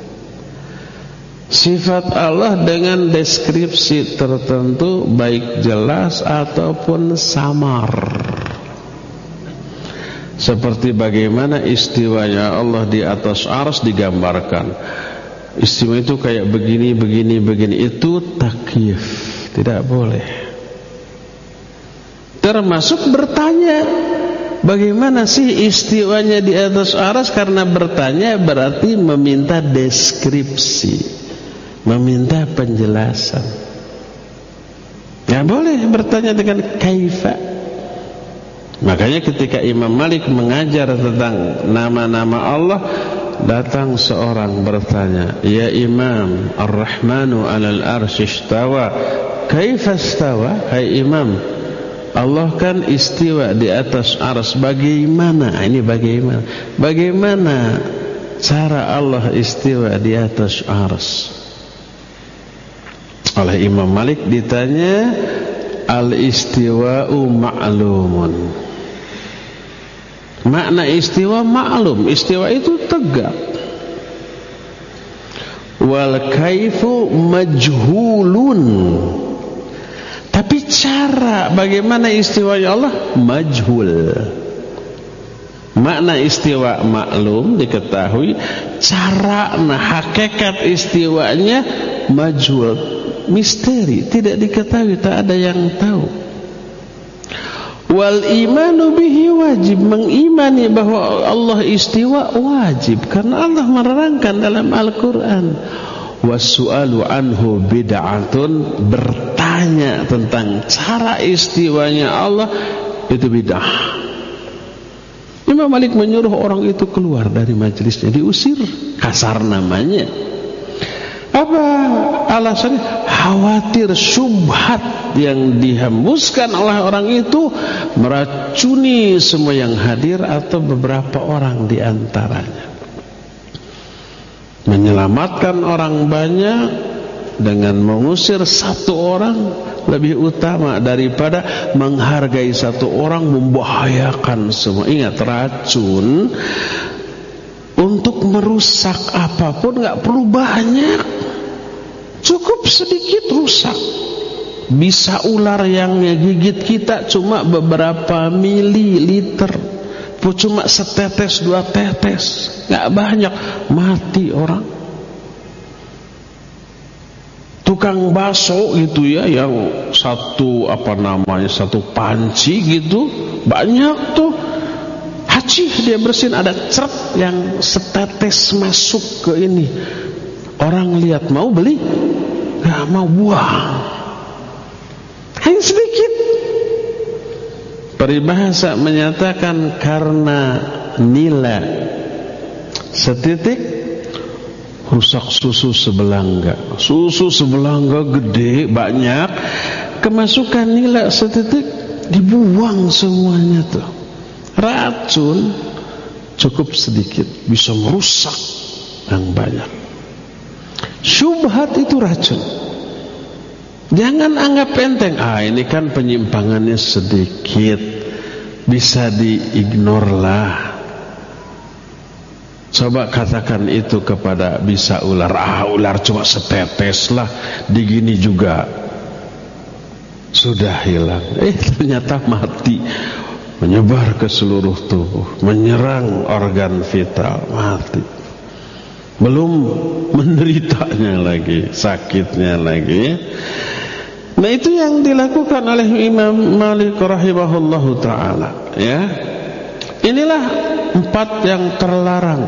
sifat Allah dengan deskripsi tertentu, baik jelas ataupun samar. Seperti bagaimana istiwanya Allah di atas arsy digambarkan. Istiwa itu kayak begini. Itu takyif. Tidak boleh. Termasuk bertanya, bagaimana sih istiwanya di atas arsy? Karena bertanya berarti meminta deskripsi, meminta penjelasan. Ya boleh bertanya dengan kaifa. Makanya ketika Imam Malik mengajar tentang nama-nama Allah, datang seorang bertanya, "Ya Imam, Ar-Rahmanu 'alal arsy istawa, kaifa istawa?" Hai Imam, Allah kan istiwa di atas arsy, bagaimana? Ini bagaimana? Bagaimana cara Allah istiwa di atas arsy? Oleh Imam Malik ditanya, al-istiwa'u ma'lumun. Makna istiwa maklum, istiwa itu tegak. Wal kaifu majhulun. Tapi cara bagaimana istiwanya Allah majhul. Makna istiwa maklum diketahui, cara hakikat istiwanya majhul, misteri, tidak diketahui, tak ada yang tahu. Wal imanu bihi wajib, mengimani bahwa Allah istiwa wajib karena Allah menerangkan dalam Al-Qur'an. Wasu'alu anhu bid'atun, bertanya tentang cara istiwanya Allah itu bid'ah. Imam Malik menyuruh orang itu keluar dari majelisnya, diusir, kasar namanya. Apa alasannya? Khawatir syubhat yang dihembuskan oleh orang itu meracuni semua yang hadir atau beberapa orang di antaranya. Menyelamatkan orang banyak dengan mengusir satu orang lebih utama daripada menghargai satu orang membahayakan semua. Ingat, racun untuk merusak apapun gak perlu banyak, cukup sedikit rusak. Bisa ular yang gigit kita cuma beberapa mililiter, cuma setetes dua tetes, gak banyak, mati orang. Tukang bakso gitu ya, yang satu satu panci gitu, banyak tuh. Hacih dia bersihin, ada ceret yang setetes masuk ke ini. Orang lihat mau beli, gak mau, buang. Hanya sedikit. Peribahasa menyatakan karena nila setitik rusak susu sebelangga. Susu sebelangga gede banyak, kemasukan nila setitik dibuang semuanya tuh. Racun cukup sedikit bisa merusak yang banyak. Syubhat itu racun. Jangan anggap enteng. Ini kan penyimpangannya sedikit, bisa diignore lah. Coba katakan itu kepada bisa ular. Ular cuma setetes lah, digini juga sudah hilang. Ternyata mati, menyebar ke seluruh tubuh, menyerang organ vital, mati. Belum menderitanya lagi, sakitnya lagi. Nah, itu yang dilakukan oleh Imam Malik rahimahullahu ta'ala, ya. Inilah 4 yang terlarang.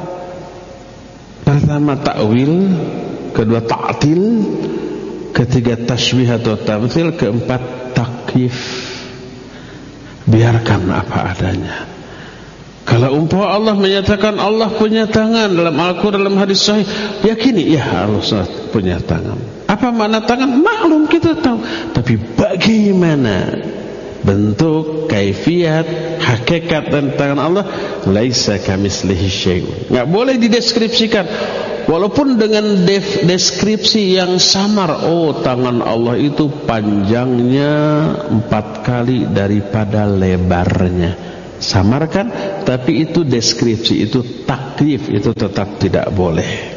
Pertama ta'wil, kedua ta'til, ketiga tashbih atau tamtsil, keempat takyif. Biarkan apa adanya. Kalau umpama Allah menyatakan Allah punya tangan dalam Al-Quran, dalam hadis sahih, yakini ya Allah punya tangan. Apa makna tangan? Maklum, kita tahu. Tapi bagaimana bentuk, kaifiat, hakikat dan tangan Allah? Laisa kamitslihi syai'un. Enggak boleh dideskripsikan. Walaupun dengan deskripsi yang samar, oh tangan Allah itu panjangnya 4 kali daripada lebarnya. Samar kan? Tapi itu deskripsi, itu takyif, itu tetap tidak boleh.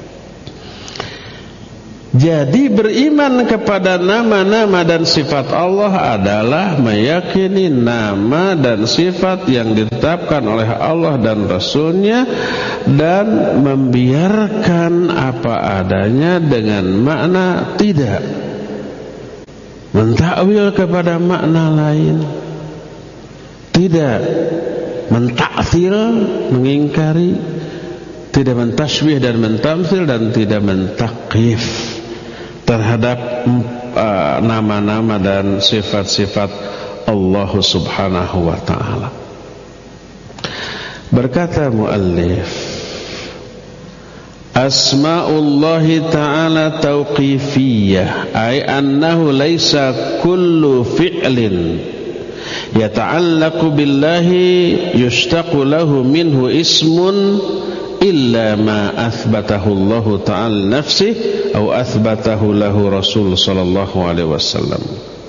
Jadi beriman kepada nama-nama dan sifat Allah adalah meyakini nama dan sifat yang ditetapkan oleh Allah dan Rasulnya, dan membiarkan apa adanya dengan makna, tidak mentakwil kepada makna lain, tidak mentaktil, mengingkari, tidak mentashbih dan mentamtsil, dan tidak mentakyif terhadap nama-nama dan sifat-sifat Allah subhanahu wa ta'ala. Berkata muallif, asma'ullahi ta'ala tauqifiyah, ay annahu laysa kullu fi'lin yata'allaqu billahi yushtaqu lahu minhu ismun illa ma athbatahu Allah ta'ala nafsih atau athbatahu lahu Rasul sallallahu alaihi wasallam.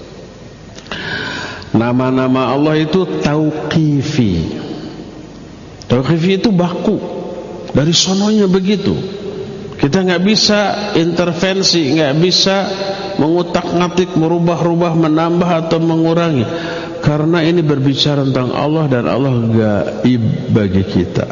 Nama-nama Allah itu tauqifi. Tauqifi itu baku, dari sononya begitu. Kita nggak bisa intervensi, nggak bisa mengutak-ngatik, merubah-rubah, menambah atau mengurangi, karena ini berbicara tentang Allah dan Allah gaib bagi kita.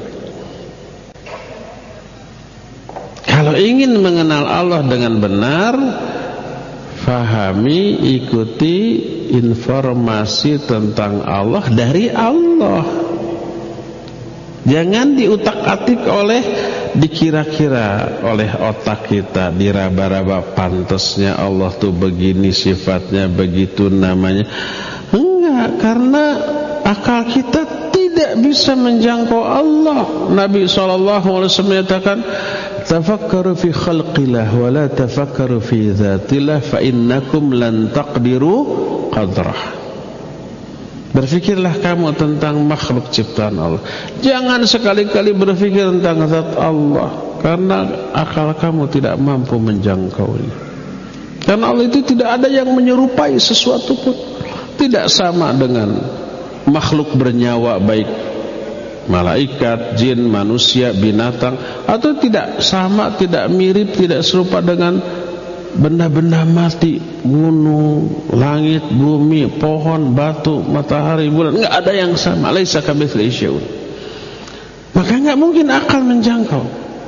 Kalau ingin mengenal Allah dengan benar, fahami, ikuti informasi tentang Allah dari Allah. Jangan diutak-atik oleh, dikira-kira oleh otak kita, diraba-raba, pantasnya Allah tuh begini, sifatnya begitu, namanya. Enggak, karena akal kita tidak bisa menjangkau Allah. Nabi SAW menyatakan, tafakkaru fi khalqillah wa la tafakkaru fi dzatillah fa innakum lan taqdiru qadrah. Berfikirlah kamu tentang makhluk ciptaan Allah, jangan sekali-kali berfikir tentang zat Allah, karena akal kamu tidak mampu menjangkaunya. Karena Allah itu tidak ada yang menyerupai sesuatu pun, tidak sama dengan makhluk bernyawa, baik malaikat, jin, manusia, binatang, atau tidak sama, tidak mirip, tidak serupa dengan benda-benda mati, gunung, langit, bumi, pohon, batu, matahari, bulan. Enggak ada yang sama. Laisa kamitslihi syai'un. Maka enggak mungkin akal menjangkau.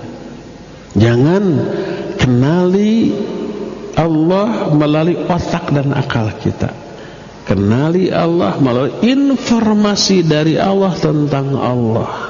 Jangan kenali Allah melalui otak dan akal kita. Kenali Allah melalui informasi dari Allah tentang Allah.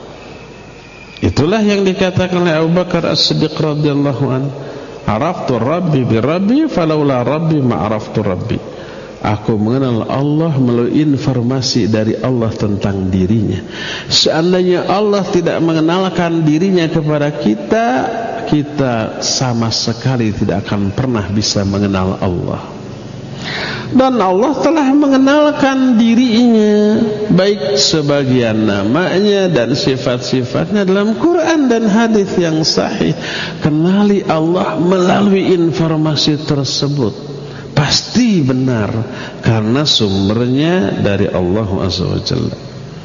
Itulah yang dikatakan oleh Abu Bakar As-Siddiq radhiyallahu anhu, araftu rabbi bi rabbi falaula rabbi ma araftu rabbi. Aku mengenal Allah melalui informasi dari Allah tentang dirinya. Seandainya Allah tidak mengenalkan dirinya kepada kita, kita sama sekali tidak akan pernah bisa mengenal Allah. Dan Allah telah mengenalkan dirinya, baik sebagian namanya dan sifat-sifatnya dalam Quran dan hadis yang sahih. Kenali Allah melalui informasi tersebut, pasti benar, karena sumbernya dari Allah Azza wa Jalla.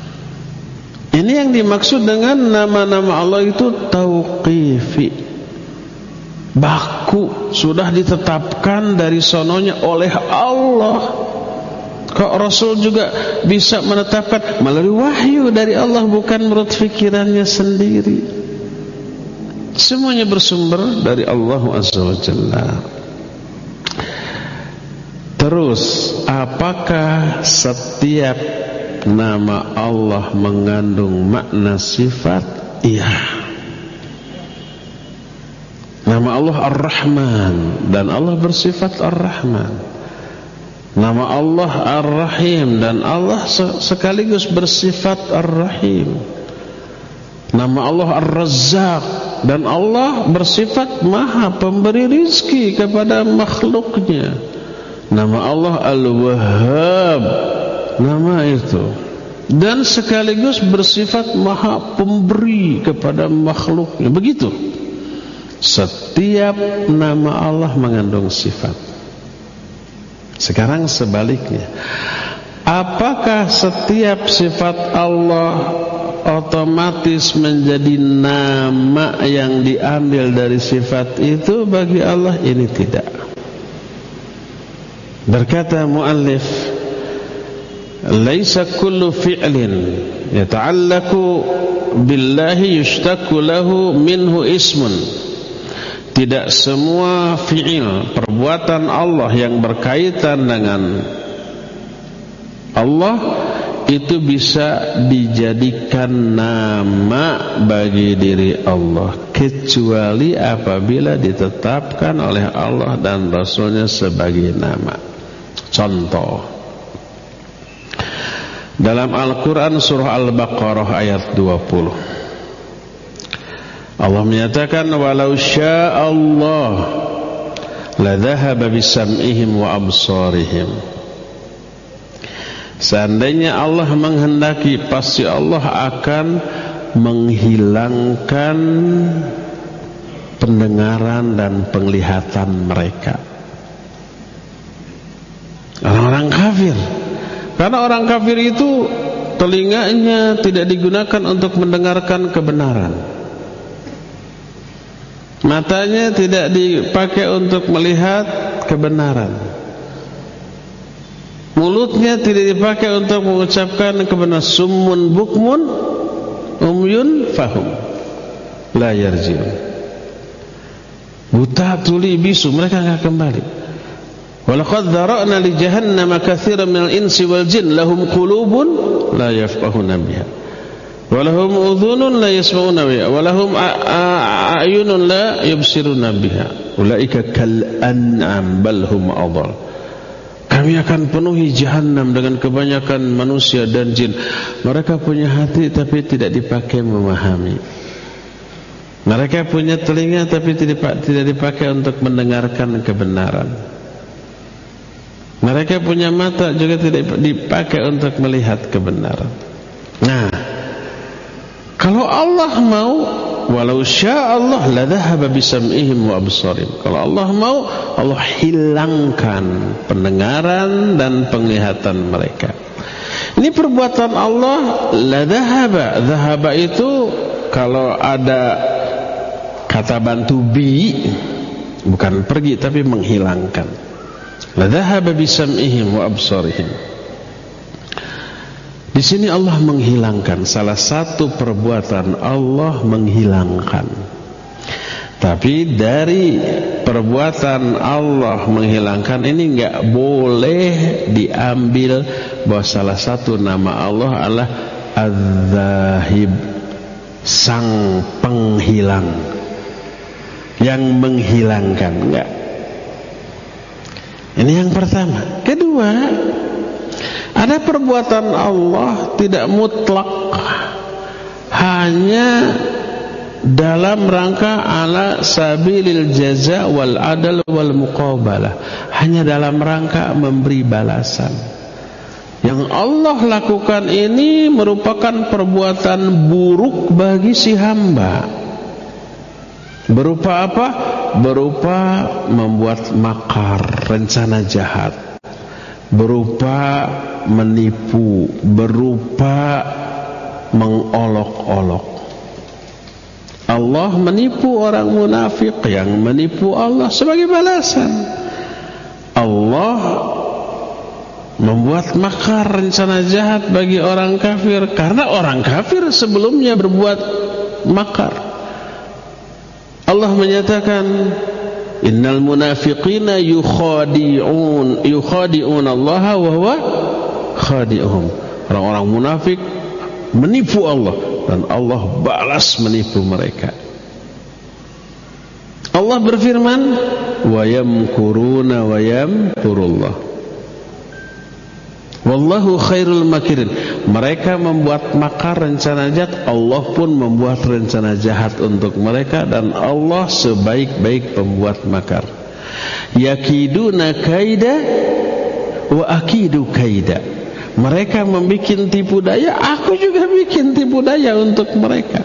Ini yang dimaksud dengan nama-nama Allah itu tauqifi, baku, sudah ditetapkan dari sononya oleh Allah. Kok Rasul juga bisa menetapkan melalui wahyu dari Allah, bukan menurut fikirannya sendiri. Semuanya bersumber dari Allah Azza wa Jalla. Terus, apakah setiap nama Allah mengandung makna sifat? Iya. Nama Allah Ar-Rahman, dan Allah bersifat Ar-Rahman. Nama Allah Ar-Rahim, dan Allah sekaligus bersifat Ar-Rahim. Nama Allah Ar-Razzaq, dan Allah bersifat Maha pemberi rizki kepada makhluknya. Nama Allah Al-Wahhab, nama itu, dan sekaligus bersifat Maha pemberi kepada makhluknya. Begitu. Setiap nama Allah mengandung sifat. Sekarang sebaliknya, apakah setiap sifat Allah otomatis menjadi nama yang diambil dari sifat itu? Bagi Allah ini tidak. Berkata muallif, laisa kullu fi'lin yata'allaqu billahi yushtaku lahu minhu ismun. Tidak semua fi'il, perbuatan Allah yang berkaitan dengan Allah itu bisa dijadikan nama bagi diri Allah, kecuali apabila ditetapkan oleh Allah dan Rasulnya sebagai nama. Contoh, dalam Al-Quran surah Al-Baqarah ayat 20, Allah menyatakan, walau sya'allah la dhahaba bisam'ihim wa absarihim. Seandainya Allah menghendaki, pasti Allah akan menghilangkan pendengaran dan penglihatan mereka. Orang-orang kafir, karena orang kafir itu telinganya tidak digunakan untuk mendengarkan kebenaran, matanya tidak dipakai untuk melihat kebenaran, mulutnya tidak dipakai untuk mengucapkan kebenaran. Summun bukmun umyun fahum la yarji'un. Buta, tuli, bisu, mereka enggak kembali. Walaqad dzara'na li jahannama katsiran minal insi wal jin lahum qulubun la yafqahuna biha wa lahum udhunun la yasma'una biha wa lahum a'yunun la yubsiruna biha ulaika kal an'am bal hum adall. Kami akan penuhi jahannam dengan kebanyakan manusia dan jin. Mereka punya hati tapi tidak dipakai memahami. Mereka punya telinga tapi tidak dipakai untuk mendengarkan kebenaran. Mereka punya mata juga tidak dipakai untuk melihat kebenaran. Nah, kalau Allah mau, walau sya'allah la dhahaba bisam'ihim wa absarihim. Kalau Allah mau, Allah hilangkan pendengaran dan penglihatan mereka. Ini perbuatan Allah. La dhahaba, dhahaba itu kalau ada kata bantu bi, bukan pergi tapi menghilangkan. La dhahaba bisam'ihim wa absarihim. Di sini Allah menghilangkan, salah satu perbuatan Allah menghilangkan. Tapi dari perbuatan Allah menghilangkan ini enggak boleh diambil bahwa salah satu nama Allah adalah Az-Zahib, sang penghilang, yang menghilangkan. Enggak. Ini yang pertama. Kedua, ada perbuatan Allah tidak mutlak, hanya dalam rangka ala sabilil jaza wal adal wal muqabalah, hanya dalam rangka memberi balasan. Yang Allah lakukan ini merupakan perbuatan buruk bagi si hamba. Berupa apa? Berupa membuat makar, rencana jahat, berupa menipu, berupa mengolok-olok. Allah menipu orang munafik yang menipu Allah sebagai balasan. Allah membuat makar, rencana jahat bagi orang kafir karena orang kafir sebelumnya berbuat makar. Allah menyatakan, Innal munafiqina yukhadi'un Allah wa huwa khadi'uhum. Orang-orang munafik menipu Allah dan Allah balas menipu mereka. Allah berfirman, wa yamkuruna wa yamkurullah. Wallahu khairul makirin. Mereka membuat makar, rencana jahat, Allah pun membuat rencana jahat untuk mereka, dan Allah sebaik-baik pembuat makar. Yakiduna kaida wa akidu kaida. Mereka membikin tipu daya, aku juga bikin tipu daya untuk mereka.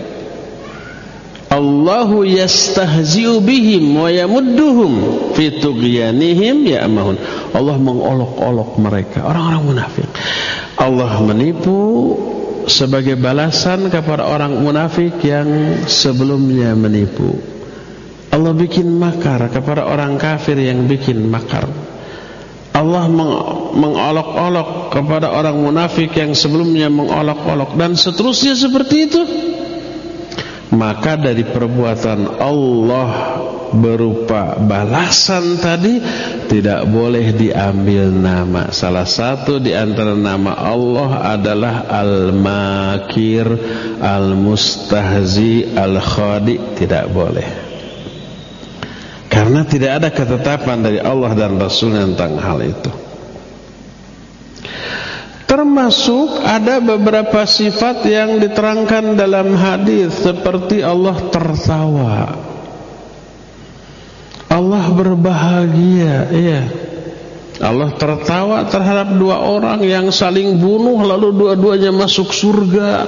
Allahu yastahzi'u bihim wa yamudduhum fi tughyanihim ya'mahun. Allah mengolok-olok mereka, orang-orang munafik. Allah menipu sebagai balasan kepada orang munafik yang sebelumnya menipu. Allah bikin makar kepada orang kafir yang bikin makar. Allah mengolok-olok kepada orang munafik yang sebelumnya mengolok-olok, dan seterusnya seperti itu. Maka dari perbuatan Allah berupa balasan tadi tidak boleh diambil nama. Salah satu di antara nama Allah adalah Al-Makir, Al-Mustahzi, Al-Khadi. Tidak boleh, karena tidak ada ketetapan dari Allah dan Rasul tentang hal itu. Termasuk ada beberapa sifat yang diterangkan dalam hadis, seperti Allah tertawa, Allah berbahagia. Iya, Allah tertawa terhadap dua orang yang saling bunuh lalu dua-duanya masuk surga.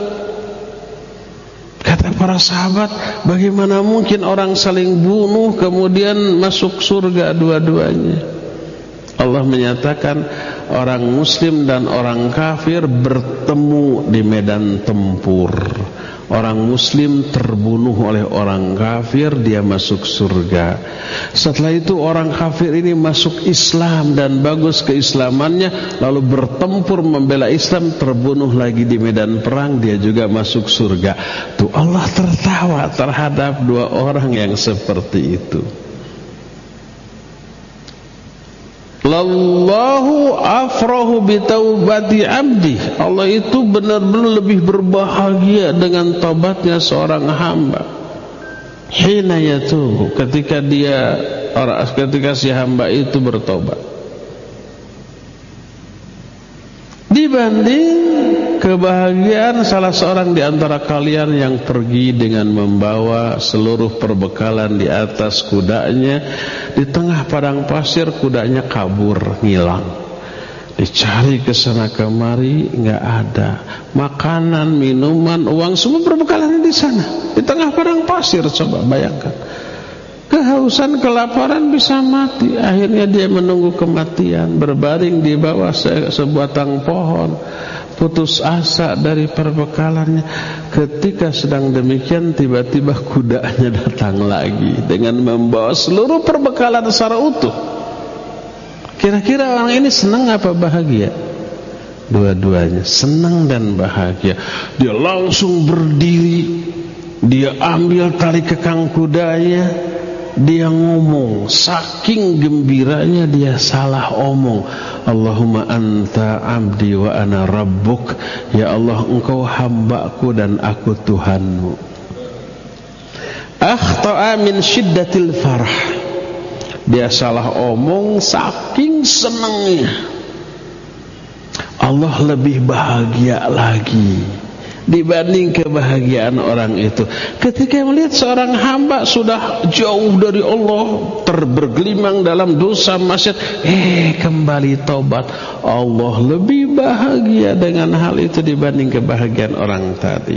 Kata para sahabat, bagaimana mungkin orang saling bunuh kemudian masuk surga dua-duanya? Allah menyatakan orang muslim dan orang kafir bertemu di medan tempur. Orang muslim terbunuh oleh orang kafir, dia masuk surga. Setelah itu orang kafir ini masuk Islam dan bagus keislamannya, lalu bertempur membela Islam, terbunuh lagi di medan perang, dia juga masuk surga. Tuh Allah tertawa terhadap dua orang yang seperti itu. Lallahu afrahu bitaubati abdi. Allah itu benar-benar lebih berbahagia dengan taubatnya seorang hamba. Hina yatubu, ketika si hamba itu bertobat, dibanding kebahagiaan salah seorang di antara kalian yang pergi dengan membawa seluruh perbekalan di atas kudanya. Di tengah padang pasir kudanya kabur, ngilang. Dicari ke sana kemari, enggak ada. Makanan, minuman, uang, semua perbekalannya di sana. Di tengah padang pasir, coba bayangkan. Kehausan, kelaparan, bisa mati. Akhirnya dia menunggu kematian, berbaring di bawah sebatang pohon, putus asa dari perbekalannya. Ketika sedang demikian, tiba-tiba kudanya datang lagi dengan membawa seluruh perbekalan secara utuh. Kira-kira orang ini senang apa bahagia? Dua-duanya senang dan bahagia. Dia langsung berdiri, dia ambil tali kekang kudanya, dia ngomong, saking gembiranya dia salah omong. Allahumma anta abdi wa ana rabbuk. Ya Allah, engkau hambaku dan aku Tuhanmu. Akhta'a min syiddatil farah. Dia salah omong saking senangnya. Allah lebih bahagia lagi dibanding kebahagiaan orang itu ketika melihat seorang hamba sudah jauh dari Allah, bergelimang dalam dosa maksiat, kembali taubat. Allah lebih bahagia dengan hal itu dibanding kebahagiaan orang tadi.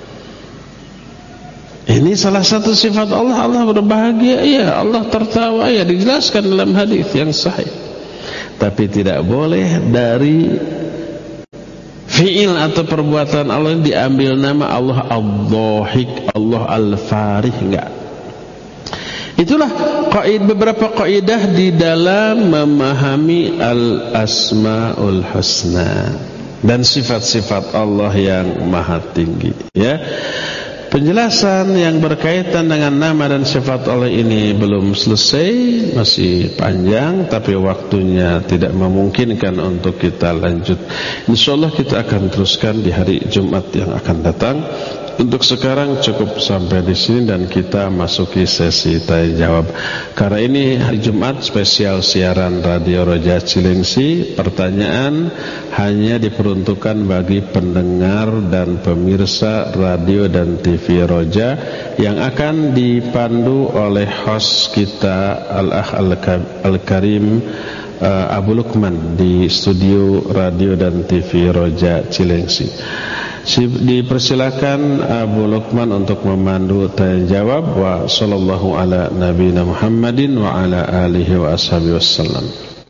Ini salah satu sifat Allah. Allah berbahagia, ya. Allah tertawa, ya. Dijelaskan dalam hadis yang sahih. Tapi tidak boleh dari fi'il atau perbuatan Allah diambil nama Allah Al-Dhahik, Allah Al-Farih, enggak. Itulah beberapa kaidah di dalam memahami Al-Asmaul Husna dan sifat-sifat Allah yang maha tinggi, ya. Penjelasan yang berkaitan dengan nama dan sifat Allah ini belum selesai, masih panjang, tapi waktunya tidak memungkinkan untuk kita lanjut. InsyaAllah kita akan teruskan di hari Jumat yang akan datang. Untuk sekarang cukup sampai di sini dan kita masuki sesi tanya jawab. Karena ini hari Jumat spesial siaran Radio Roja Cilengsi, pertanyaan hanya diperuntukkan bagi pendengar dan pemirsa radio dan TV Roja yang akan dipandu oleh host kita Al-Akh Al-Karim Abu Lukman di studio radio dan TV Roja Cilengsi. Dipersilakan Abu Lukman untuk memandu tanya jawab. Wa sallallahu ala nabiyina Muhammadin wa ala alihi wa ashabihi wassalam.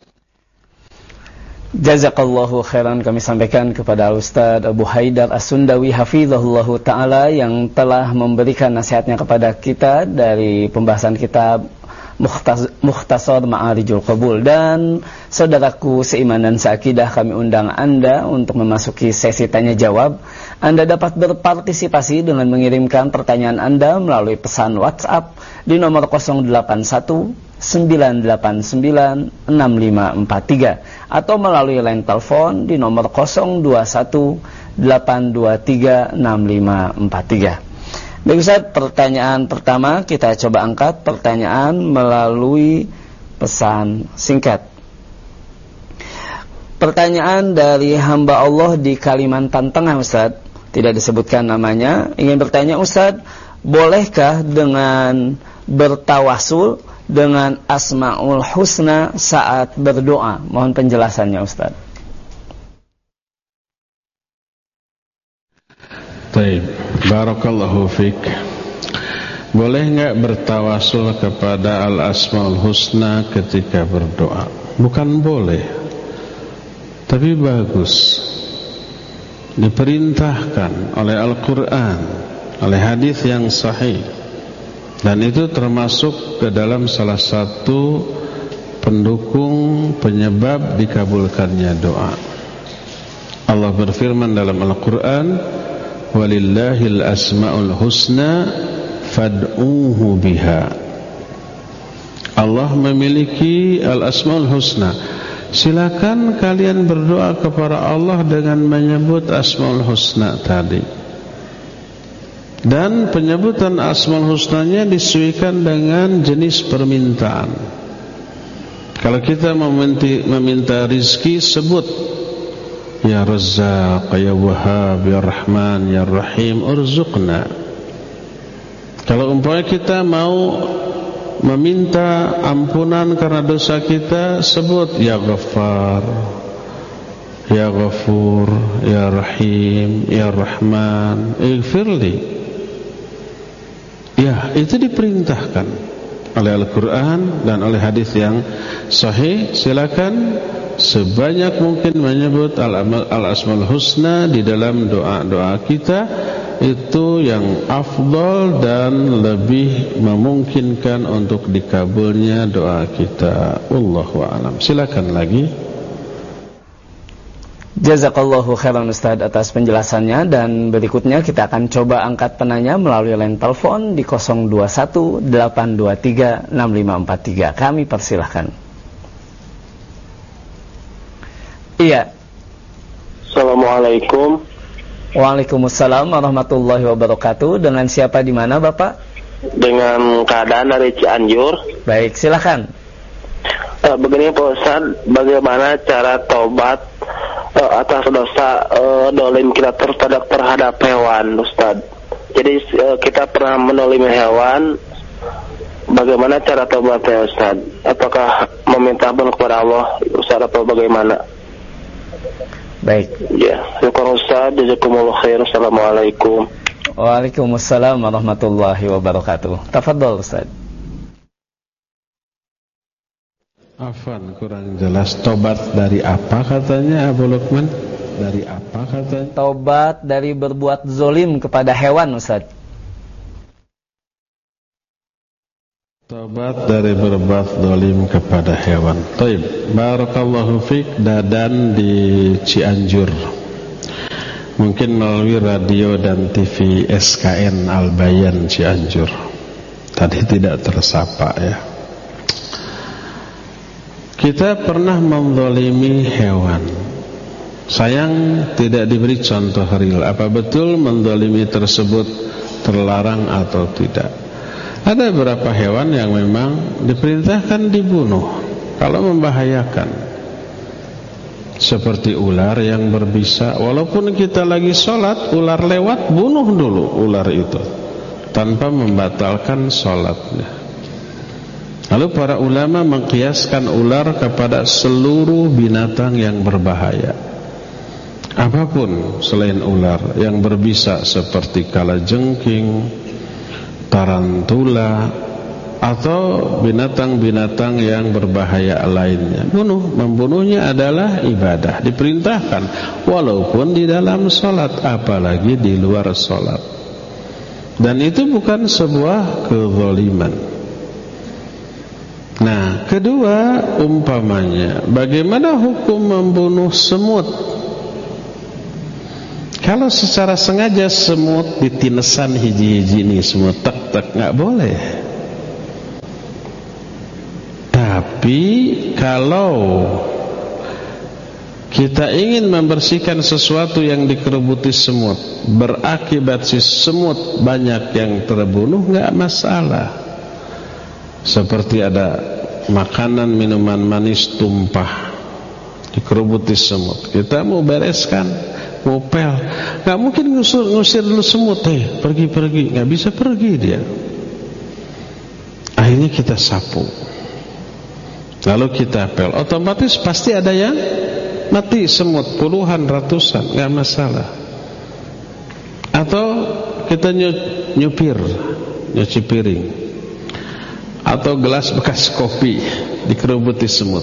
Jazakallahu khairan kami sampaikan kepada Al-Ustaz Abu Haidar As-Sundawi hafizahullahu ta'ala yang telah memberikan nasihatnya kepada kita dari pembahasan kitab Mukhtasar Ma'arijul Qabul. Dan saudaraku seiman dan seakidah, kami undang Anda untuk memasuki sesi tanya jawab. Anda dapat berpartisipasi dengan mengirimkan pertanyaan Anda melalui pesan WhatsApp di nomor 081-989-6543 atau melalui line telepon di nomor 021-823-6543. Baik Ustaz, pertanyaan pertama kita coba angkat pertanyaan melalui pesan singkat. Pertanyaan dari hamba Allah di Kalimantan Tengah Ustaz, tidak disebutkan namanya, ingin bertanya Ustaz, bolehkah dengan bertawasul dengan Asmaul Husna saat berdoa? Mohon penjelasannya Ustaz. Baik, barakallahu fiik. Boleh enggak bertawasul kepada Al-Asmaul Husna ketika berdoa? Bukan boleh, tapi bagus. Diperintahkan oleh Al-Quran, oleh hadis yang sahih. Dan itu termasuk ke dalam salah satu pendukung penyebab dikabulkannya doa. Allah berfirman dalam Al-Quran, walillahil asmaul husna fad'uhu biha. Allah memiliki al-asmaul husna. Silakan kalian berdoa kepada Allah dengan menyebut asmaul husna tadi. Dan penyebutan asmaul husnanya disesuaikan dengan jenis permintaan. Kalau kita meminta rizki, sebut Ya Razzaq, Ya Wahhab, Ya Rahman, Ya Rahim, urzuqna. Kalau umpamanya kita mau meminta ampunan karena dosa kita, sebut Ya Ghaffar, Ya Ghafur, Ya Rahim, Ya Rahman, ighfirli. Ya, itu diperintahkan oleh Al-Quran dan oleh hadis yang sahih. Silakan sebanyak mungkin menyebut al-asmaul husna di dalam doa-doa kita. Itu yang afdal dan lebih memungkinkan untuk dikabulnya doa kita. Wallahu a'lam. Silakan lagi. Jazakallahu khairan Ustaz atas penjelasannya. Dan berikutnya kita akan coba angkat penanya melalui line telepon di 021-823-6543. Kami persilahkan. Iya. Assalamualaikum. Waalaikumsalam warahmatullahi wabarakatuh. Dengan siapa di mana Bapak? Dengan keadaan dari Cianjur. Baik, silakan. Begini Pak Ustaz, bagaimana cara tobat atas dosa dolim kita terhadap hewan Ustaz? Jadi kita pernah menolimi hewan. Bagaimana cara tobatnya Ustaz? Apakah meminta ampun kepada Allah Ustaz atau bagaimana? Baik. Ya, syukur Ustaz, jazakumullah khair. Assalamualaikum. Waalaikumsalam warahmatullahi wabarakatuh. Tafadhol Ustaz. Afwan, kurang jelas. Tobat dari apa katanya Abu Lukman? Dari apa katanya? Tobat dari berbuat zolim kepada hewan Ustaz. Tobat dari berbuat zalim kepada hewan. Baik, barakallahu fiik. Dadan di Cianjur. mungkin melalui radio dan TV SKN Al-Bayan Cianjur. Tadi tidak tersapa ya. Kita pernah menzalimi hewan. Sayang tidak diberi contoh real. Apa betul menzalimi tersebut terlarang atau tidak? Ada beberapa hewan yang memang diperintahkan dibunuh kalau membahayakan. Seperti ular yang berbisa. Walaupun kita lagi sholat, ular lewat, bunuh dulu ular itu tanpa membatalkan sholatnya. Lalu para ulama mengkiaskan ular kepada seluruh binatang yang berbahaya. Apapun selain ular yang berbisa seperti kalajengking, tarantula, atau binatang-binatang yang berbahaya lainnya. Membunuhnya adalah ibadah, diperintahkan walaupun di dalam sholat, apalagi di luar sholat. Dan itu bukan sebuah kezaliman. Nah, kedua, umpamanya bagaimana hukum membunuh semut? Kalau secara sengaja semut ditinesan hiji-hiji nih, semut tek-tek, nggak boleh. Tapi kalau kita ingin membersihkan sesuatu yang dikerubuti semut, berakibat si semut banyak yang terbunuh, nggak masalah. Seperti ada makanan minuman manis tumpah dikerubuti semut, kita mau bereskan, mau pel, nggak mungkin ngusir dulu semut, pergi, nggak bisa pergi dia. Akhirnya kita sapu, lalu kita pel, otomatis pasti ada yang mati semut, puluhan, ratusan, nggak masalah. Atau kita nyuci piring atau gelas bekas kopi dikerubuti semut,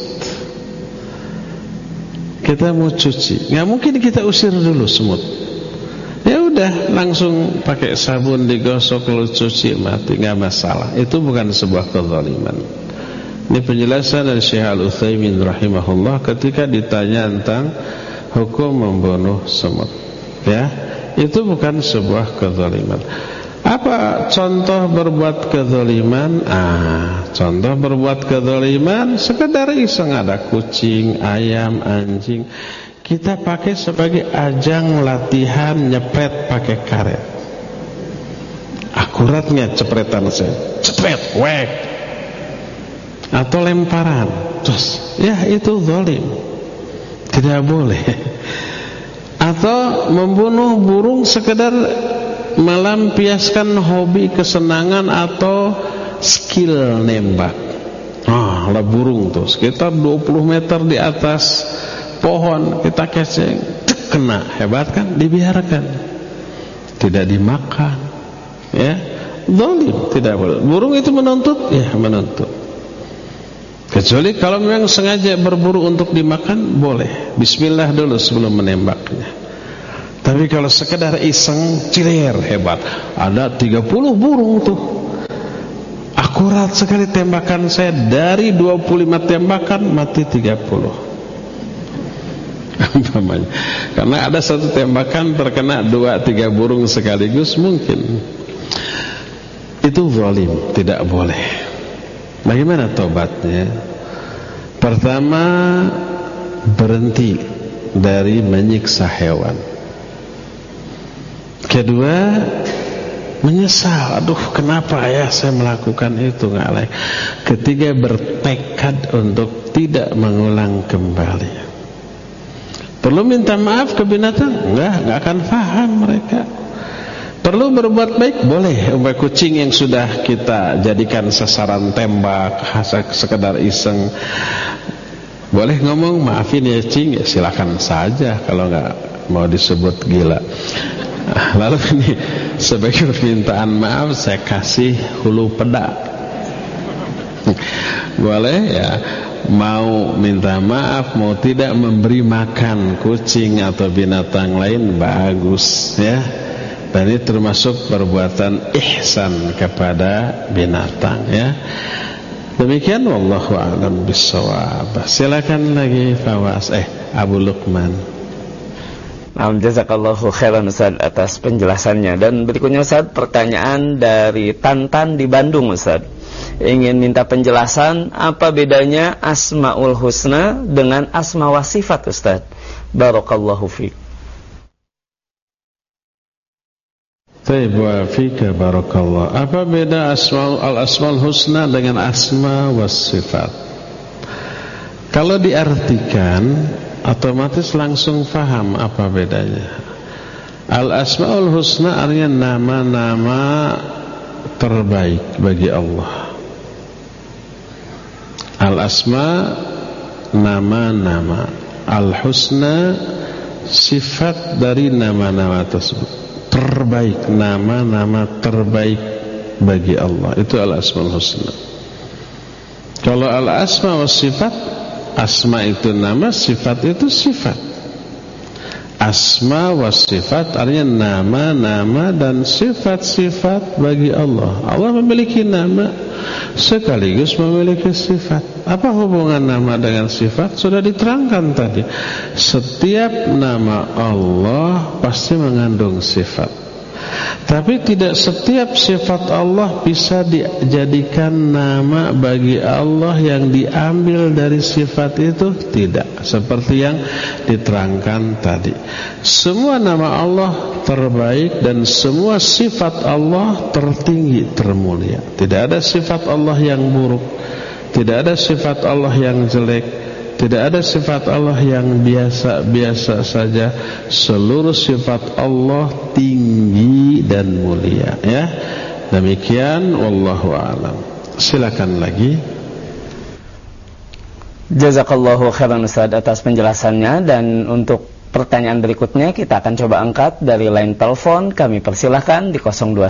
kita mau cuci, nggak mungkin kita usir dulu semut. Ya udah, langsung pakai sabun digosok lalu cuci, mati, nggak masalah. Itu bukan sebuah kezaliman. Ini penjelasan dari Syekh Al-Utsaimin rahimahullah ketika ditanya tentang hukum membunuh semut. Ya, itu bukan sebuah kezaliman. Apa contoh berbuat kezaliman? Contoh berbuat kezaliman sekedar iseng, ada kucing, ayam, anjing, kita pakai sebagai ajang latihan nyepret pakai karet. Akuratnya cepretan saya, cepret, wek, atau lemparan, terus, ya itu zalim, tidak boleh. Atau membunuh burung sekedar melampiaskan hobi, kesenangan atau skill nembak. Lah burung tuh sekitar 20 meter di atas pohon, kita keceng, kena, hebat kan, dibiarkan, tidak dimakan, ya, zalim, tidak boleh. Burung itu menuntut, ya menuntut. Kecuali kalau memang sengaja berburu untuk dimakan, boleh. Bismillah dulu sebelum menembaknya. Tapi kalau sekedar iseng, ciler, hebat, ada 30 burung tuh, akurat sekali tembakan saya, dari 25 tembakan mati 30. Karena ada satu tembakan terkena 2-3 burung sekaligus, mungkin. Itu zalim, tidak boleh. Bagaimana tobatnya? Pertama, berhenti dari menyiksa hewan. Kedua, menyesal, aduh kenapa ya saya melakukan itu, nggak layak. Ketiga, bertekad untuk tidak mengulang kembali. Perlu minta maaf ke binatang? Nggak akan paham mereka. Perlu berbuat baik? Boleh. Umpamanya kucing yang sudah kita jadikan sasaran tembak, sekedar iseng, boleh ngomong, maafin ya cing, ya silakan saja kalau nggak mau disebut gila. Lalu ini sebagai permintaan maaf saya kasih hulu peda. Boleh ya, mau minta maaf, mau tidak memberi makan kucing atau binatang lain, bagus ya. Dan ini termasuk perbuatan ihsan kepada binatang ya. Demikian, wallahu a'lam bishawab. Silakan lagi Fawas, Abu Luqman. Jazakallahu khairan Ustaz atas penjelasannya. Dan berikutnya Ustaz, pertanyaan dari Tantan di Bandung Ustaz. Ingin minta penjelasan apa bedanya Asmaul Husna dengan asma wa sifat Ustaz. Barakallahu fiik. Baik, wa fika barakallah. Apa beda al-asmaul husna dengan asma wa sifat? Kalau diartikan otomatis langsung faham apa bedanya. Al-asmaul husna artinya nama-nama terbaik bagi Allah. Al-asma nama-nama, al-husna sifat dari nama-nama tersebut. Terbaik, nama-nama terbaik bagi Allah, itu al-asmaul husna. Kalau al-asma wa sifat, asma itu nama, sifat itu sifat. Asma wa sifat artinya nama-nama dan sifat-sifat bagi Allah. Allah memiliki nama sekaligus memiliki sifat. Apa hubungan nama dengan sifat? Sudah diterangkan tadi. Setiap nama Allah pasti mengandung sifat. Tapi tidak setiap sifat Allah bisa dijadikan nama bagi Allah yang diambil dari sifat itu. Tidak, seperti yang diterangkan tadi. Semua nama Allah terbaik dan semua sifat Allah tertinggi, termulia. Tidak ada sifat Allah yang buruk, tidak ada sifat Allah yang jelek, tidak ada sifat Allah yang biasa-biasa saja. Seluruh sifat Allah tinggi dan mulia, ya. Demikian, wallahu a'lam. Silakan lagi. Jazakallahu khairan Ustaz atas penjelasannya. Dan untuk pertanyaan berikutnya kita akan coba angkat dari line telepon. Kami persilahkan di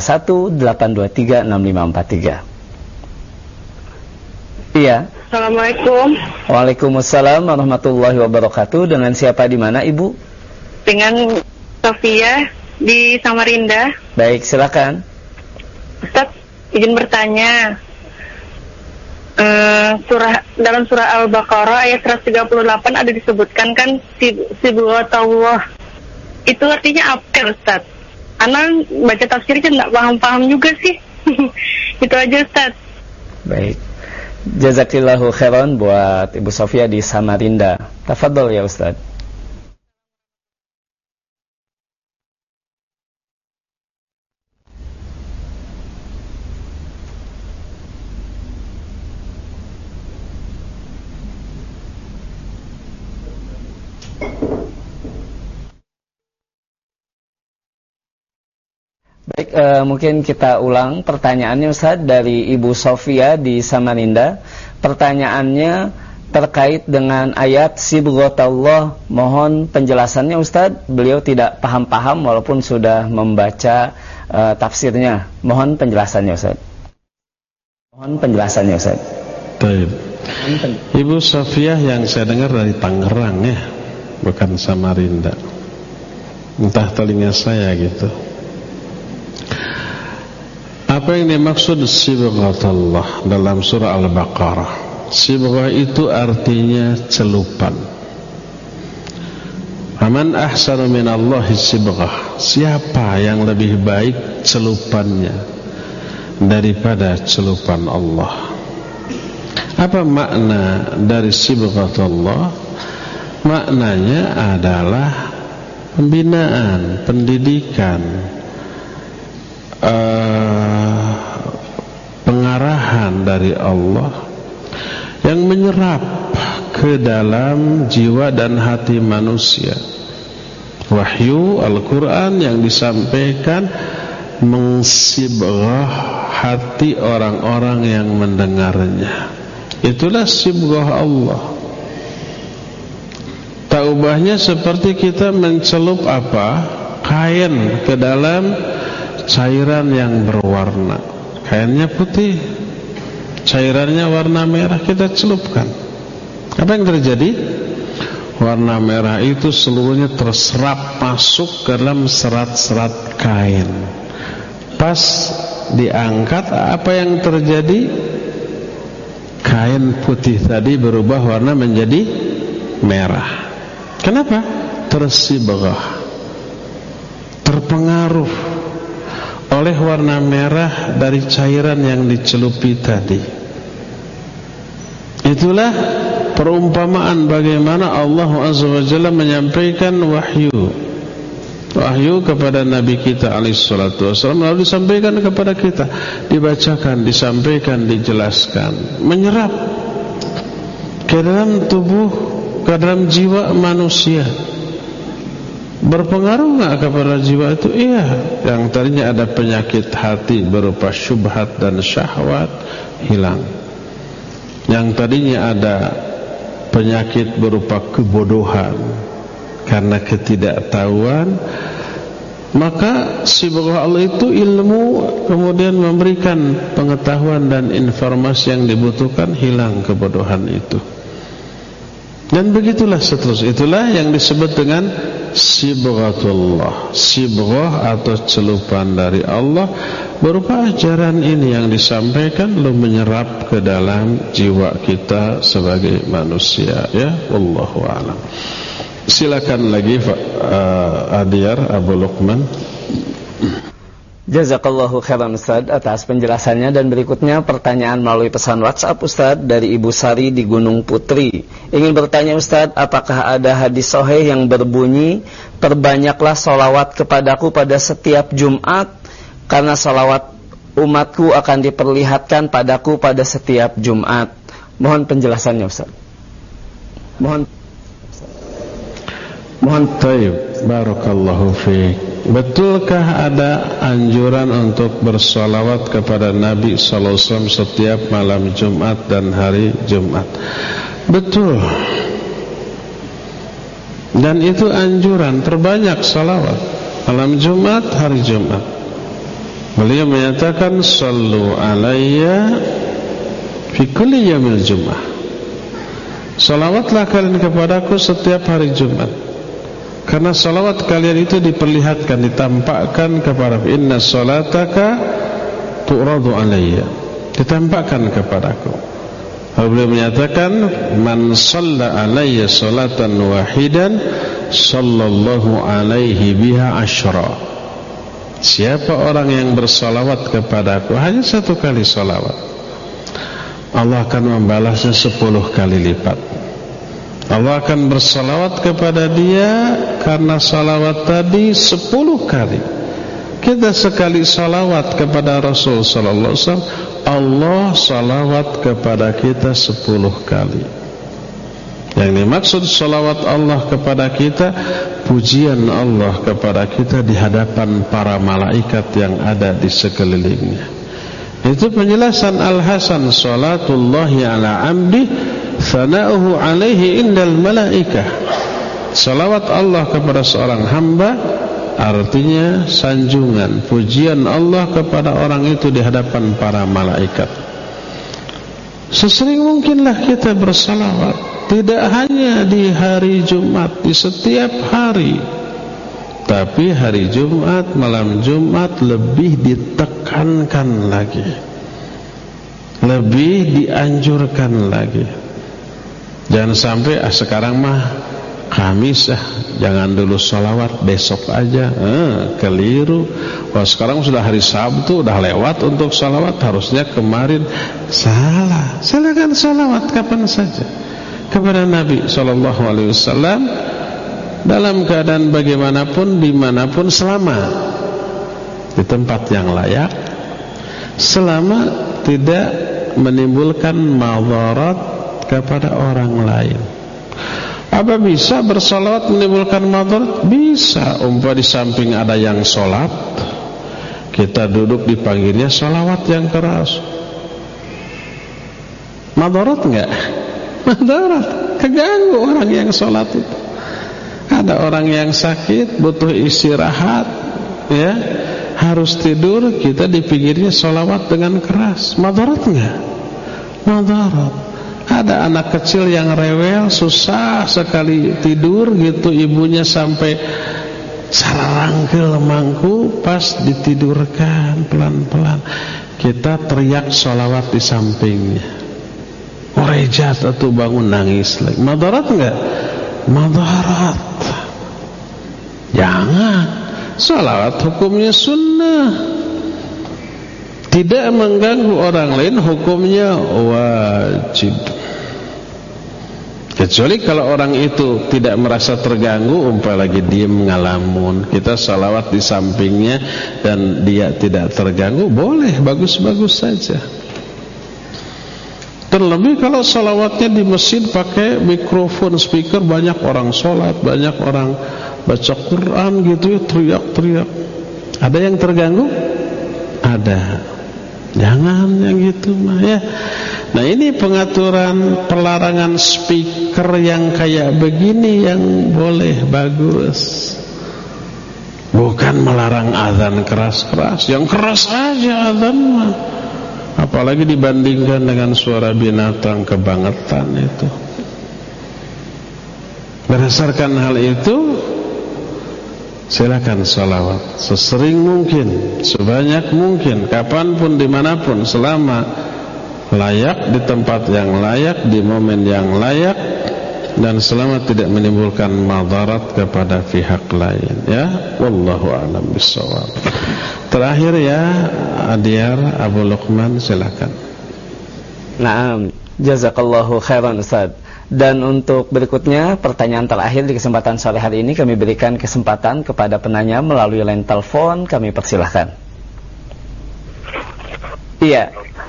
021-823-6543. Iya. Assalamualaikum. Waalaikumsalam warahmatullahi wabarakatuh. Dengan siapa di mana Ibu? Dengan Sofia di Samarinda. Baik, silakan. Ustaz, izin bertanya. Dalam surah Al-Baqarah ayat 138 ada disebutkan kan sibghatullah. Itu artinya apa Ustaz? Karena baca tafsirnya enggak paham-paham juga sih. Itu aja Ustaz. Baik. Jazakillahu khairan buat Ibu Sofia di Samarinda. Tafadhol ya Ustaz. Baik, mungkin kita ulang pertanyaannya Ustaz dari Ibu Sofia di Samarinda. Pertanyaannya terkait dengan ayat sibghatullah. Mohon penjelasannya Ustaz. Beliau tidak paham-paham walaupun sudah membaca tafsirnya. Mohon penjelasannya Ustaz. Baik. Ibu Sofia yang saya dengar dari Tangerang ya, bukan Samarinda. Entah telinga saya gitu. Apa yang dimaksud sibghatullah dalam surah Al-Baqarah? Sibghah itu artinya celupan. Aman ahsanu minallahi sibghah. Siapa yang lebih baik celupannya daripada celupan Allah? Apa makna dari sibghatullah? Maknanya adalah pembinaan, pendidikan, pengarahan dari Allah yang menyerap ke dalam jiwa dan hati manusia. Wahyu Al-Quran yang disampaikan mensibghah hati orang-orang yang mendengarnya. Itulah sibghah Allah. Taubahnya seperti kita mencelup apa? Kain ke dalam cairan yang berwarna. Kainnya putih, cairannya warna merah, kita celupkan. Apa yang terjadi? Warna merah itu seluruhnya terserap masuk ke dalam serat-serat kain. Pas diangkat, apa yang terjadi? Kain putih tadi berubah warna menjadi merah. Kenapa? Tersibghah. oleh warna merah dari cairan yang dicelupi tadi. Itulah perumpamaan bagaimana Allah Azza wa Jalla menyampaikan wahyu kepada Nabi kita alaihi salatu wasallam, lalu disampaikan kepada kita, dibacakan, disampaikan, dijelaskan, menyerap ke dalam tubuh, ke dalam jiwa manusia. Berpengaruh nggak kepada jiwa itu? Iya. Yang tadinya ada penyakit hati berupa syubhat dan syahwat, hilang. Yang tadinya ada penyakit berupa kebodohan karena ketidaktahuan, maka sibghah Allah itu ilmu, kemudian memberikan pengetahuan dan informasi yang dibutuhkan, hilang kebodohan itu. Dan begitulah seterusnya. Itulah yang disebut dengan sibghatullah. Sibghah atau celupan dari Allah berupa ajaran ini yang disampaikan lalu menyerap ke dalam jiwa kita sebagai manusia, ya. Wallahu a'lam. Silakan lagi Pak Adyar Abu Luqman. Jazakallahu khairan Ustaz atas penjelasannya. Dan berikutnya pertanyaan melalui pesan WhatsApp Ustaz dari Ibu Sari di Gunung Putri. Ingin bertanya Ustaz, apakah ada hadis sahih yang berbunyi, perbanyaklah sholawat kepadaku pada setiap Jumat, karena sholawat umatku akan diperlihatkan padaku pada setiap Jumat. Mohon penjelasannya Ustaz. Mohon. Taib, barakallahu fiik. Betulkah ada anjuran untuk bersolawat kepada Nabi sallallahu alaihi wasallam setiap malam Jumat dan hari Jumat? Betul. Dan itu anjuran terbanyak salawat malam Jumat, hari Jumat. Beliau menyatakan sallu alayya fi kulli yaumil Jum'ah. Salawatlah kalian kepadaku setiap hari Jumat. Karena salawat kalian itu diperlihatkan, ditampakkan kepada inna salataka tu'radu alayya, ditampakkan kepadaku. Lalu beliau menyatakan man shalla alayya salatan wahidan sallallahu alaihi biha asyra. Siapa orang yang bersalawat kepadaku hanya satu kali salawat, Allah akan membalasnya 10 kali lipat. Allah akan bersalawat kepada dia karena salawat tadi 10 kali. Kita sekali salawat kepada Rasul sallallahu alaihi wasallam, Allah salawat kepada kita 10 kali. Yang dimaksud salawat Allah kepada kita, pujian Allah kepada kita di hadapan para malaikat yang ada di sekelilingnya. Itu penjelasan Al-Hasan, salatullahi ala amdi thana'uhu alaihi indal malaikah. Salawat Allah kepada seorang hamba artinya sanjungan, pujian Allah kepada orang itu di hadapan para malaikat. Sesering mungkinlah kita bersalawat, tidak hanya di hari Jumat, di setiap hari. Tapi hari Jumat, malam Jumat lebih ditekankan lagi, lebih dianjurkan lagi. Jangan sampai sekarang mah Kamis jangan dulu sholawat, besok aja. Keliru. Wah, sekarang sudah hari Sabtu, udah lewat untuk sholawat, harusnya kemarin. Salah. Silakan sholawat kapan saja kepada Nabi SAW dalam keadaan bagaimanapun, dimanapun, selama di tempat yang layak, selama tidak menimbulkan madarat kepada orang lain. Apa bisa bersolawat menimbulkan madarat? Bisa. Umpama di samping ada yang sholat, kita duduk dipanggilnya solawat yang keras, madarat enggak? Madarat. Keganggu orang yang sholat itu. Ada orang yang sakit, butuh istirahat, ya, harus tidur, kita dipikirnya sholawat dengan keras. Madarat enggak? Madarat. Ada anak kecil yang rewel, susah sekali tidur gitu, ibunya sampai sararangkel mangku, pas ditidurkan pelan-pelan, kita teriak sholawat di sampingnya. Orejat atau bangun nangis lagi. Madarat enggak? Madarat. Jangan. Salawat hukumnya sunnah. Tidak mengganggu orang lain hukumnya wajib. Kecuali kalau orang itu tidak merasa terganggu, umpama lagi diem ngalamun, kita salawat di sampingnya dan dia tidak terganggu, boleh, bagus-bagus saja. Terlebih kalau salawatnya di masjid pakai mikrofon, speaker, banyak orang sholat, banyak orang baca Quran gitu ya, teriak-teriak. Ada yang terganggu? Ada. Jangan yang gitu mah ya. Nah ini pengaturan pelarangan speaker yang kayak begini yang boleh, bagus. Bukan melarang azan keras-keras. Yang keras aja azan mah. Apalagi dibandingkan dengan suara binatang kebangetan itu. Berdasarkan hal itu, silakan salawat sesering mungkin, sebanyak mungkin, kapanpun, dimanapun, selama layak, di tempat yang layak, di momen yang layak, dan selama tidak menimbulkan madarat kepada pihak lain. Ya, wallahu a'lam bishawab. Terakhir ya, Adyar Abu Luqman, silakan. Naam, jazakallahu khairan Ustaz. Dan untuk berikutnya, pertanyaan terakhir di kesempatan sore hari ini, kami berikan kesempatan kepada penanya melalui line telepon. Kami persilahkan. Iya,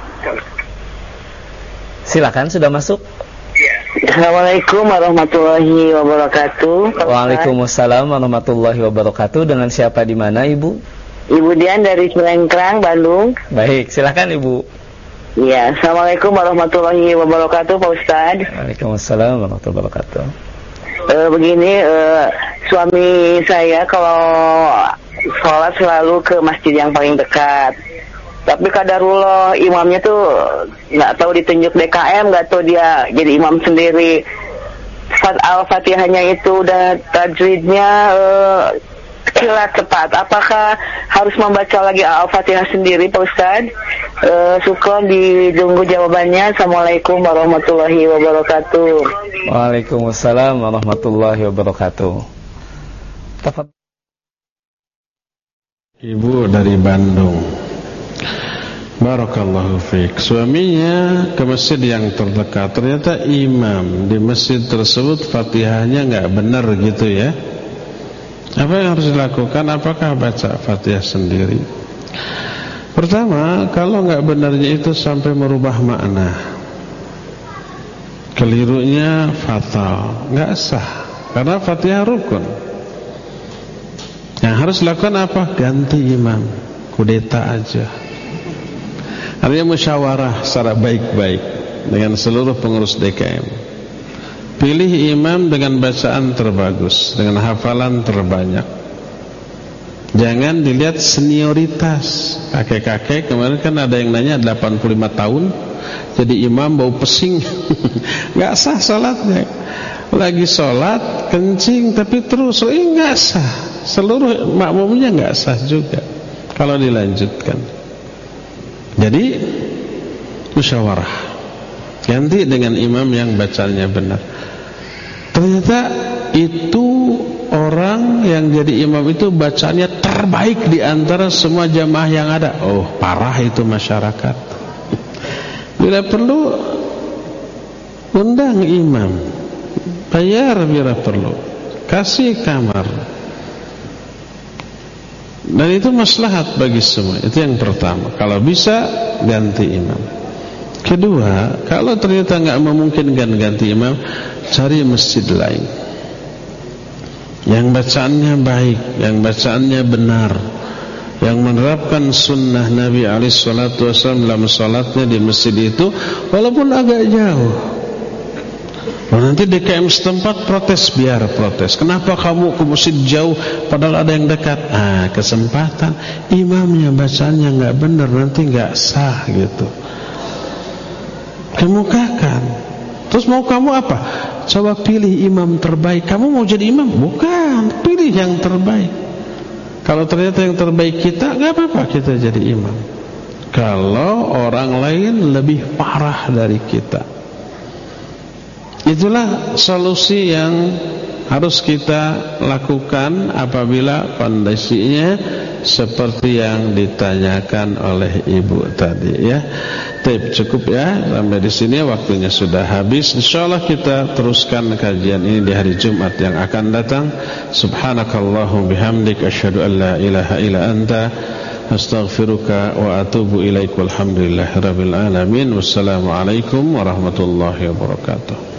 silakan, sudah masuk. Assalamualaikum warahmatullahi wabarakatuh. Waalaikumsalam warahmatullahi wabarakatuh. Dengan siapa, di mana Ibu? Ibu Dian dari Cilengkrang, Bandung. Baik, silakan Ibu. Ya, Assalamualaikum warahmatullahi wabarakatuh, Pak Ustadz. Waalaikumsalam warahmatullahi wabarakatuh. Begini, suami saya kalau sholat selalu ke masjid yang paling dekat. Tapi kadarullah imamnya tuh nggak tahu ditunjuk DKM, nggak tahu dia jadi imam sendiri. Al-Fatihahnya itu udah tajwidnya kilat tepat. Apakah harus membaca lagi Al-Fatihah sendiri, Pak Ustadz? Syukron, ditunggu jawabannya. Assalamualaikum warahmatullahi wabarakatuh. Waalaikumsalam warahmatullahi wabarakatuh. Ibu dari Bandung, barakallahu fiik. Suaminya ke masjid yang terdekat, ternyata imam di masjid tersebut Fatihahnya nggak benar gitu ya. Apa yang harus dilakukan? Apakah baca Fatihah sendiri? Pertama, kalau nggak benarnya itu sampai merubah makna, kelirunya fatal, nggak sah, karena Fatihah rukun. Yang harus dilakukan apa? Ganti imam, kudeta aja. Artinya musyawarah secara baik-baik dengan seluruh pengurus DKM. Pilih imam dengan bacaan terbagus, dengan hafalan terbanyak. Jangan dilihat senioritas. Kakek-kakek kemarin kan ada yang nanya 85 tahun jadi imam bau pesing. Gak sah salatnya. Lagi sholat kencing tapi terus, gak sah. Seluruh makmumnya gak sah juga kalau dilanjutkan. Jadi musyawarah, ganti dengan imam yang bacanya benar. Ternyata itu orang yang jadi imam itu bacanya terbaik di antara semua jamaah yang ada. Oh, parah itu masyarakat. Bila perlu undang imam, bayar bila perlu, kasih kamar. Dan itu maslahat bagi semua. Itu yang pertama. Kalau bisa ganti imam. Kedua, kalau ternyata nggak memungkinkan ganti imam, cari masjid lain yang bacaannya baik, yang bacaannya benar, yang menerapkan sunnah Nabi SAW dalam salatnya di masjid itu, walaupun agak jauh. Nanti DKM setempat protes, biar protes. Kenapa kamu ke masjid jauh padahal ada yang dekat? Kesempatan imamnya bacaannya nggak benar, nanti nggak sah gitu. Kemukakan. Terus mau kamu apa? Coba pilih imam terbaik. Kamu mau jadi imam? Bukan, pilih yang terbaik. Kalau ternyata yang terbaik kita, gak apa-apa kita jadi imam. Kalau orang lain lebih parah dari kita. Itulah solusi yang harus kita lakukan apabila kondisinya seperti yang ditanyakan oleh ibu tadi ya. Cukup ya, sampai di sini waktunya sudah habis. Insyaallah kita teruskan kajian ini di hari Jumat yang akan datang. Subhanakallahumma bihamdik asyhadu an la ilaha illa anta astaghfiruka wa atubu ilaik. Walhamdulillahirabbil alamin. Wassalamualaikum warahmatullahi wabarakatuh.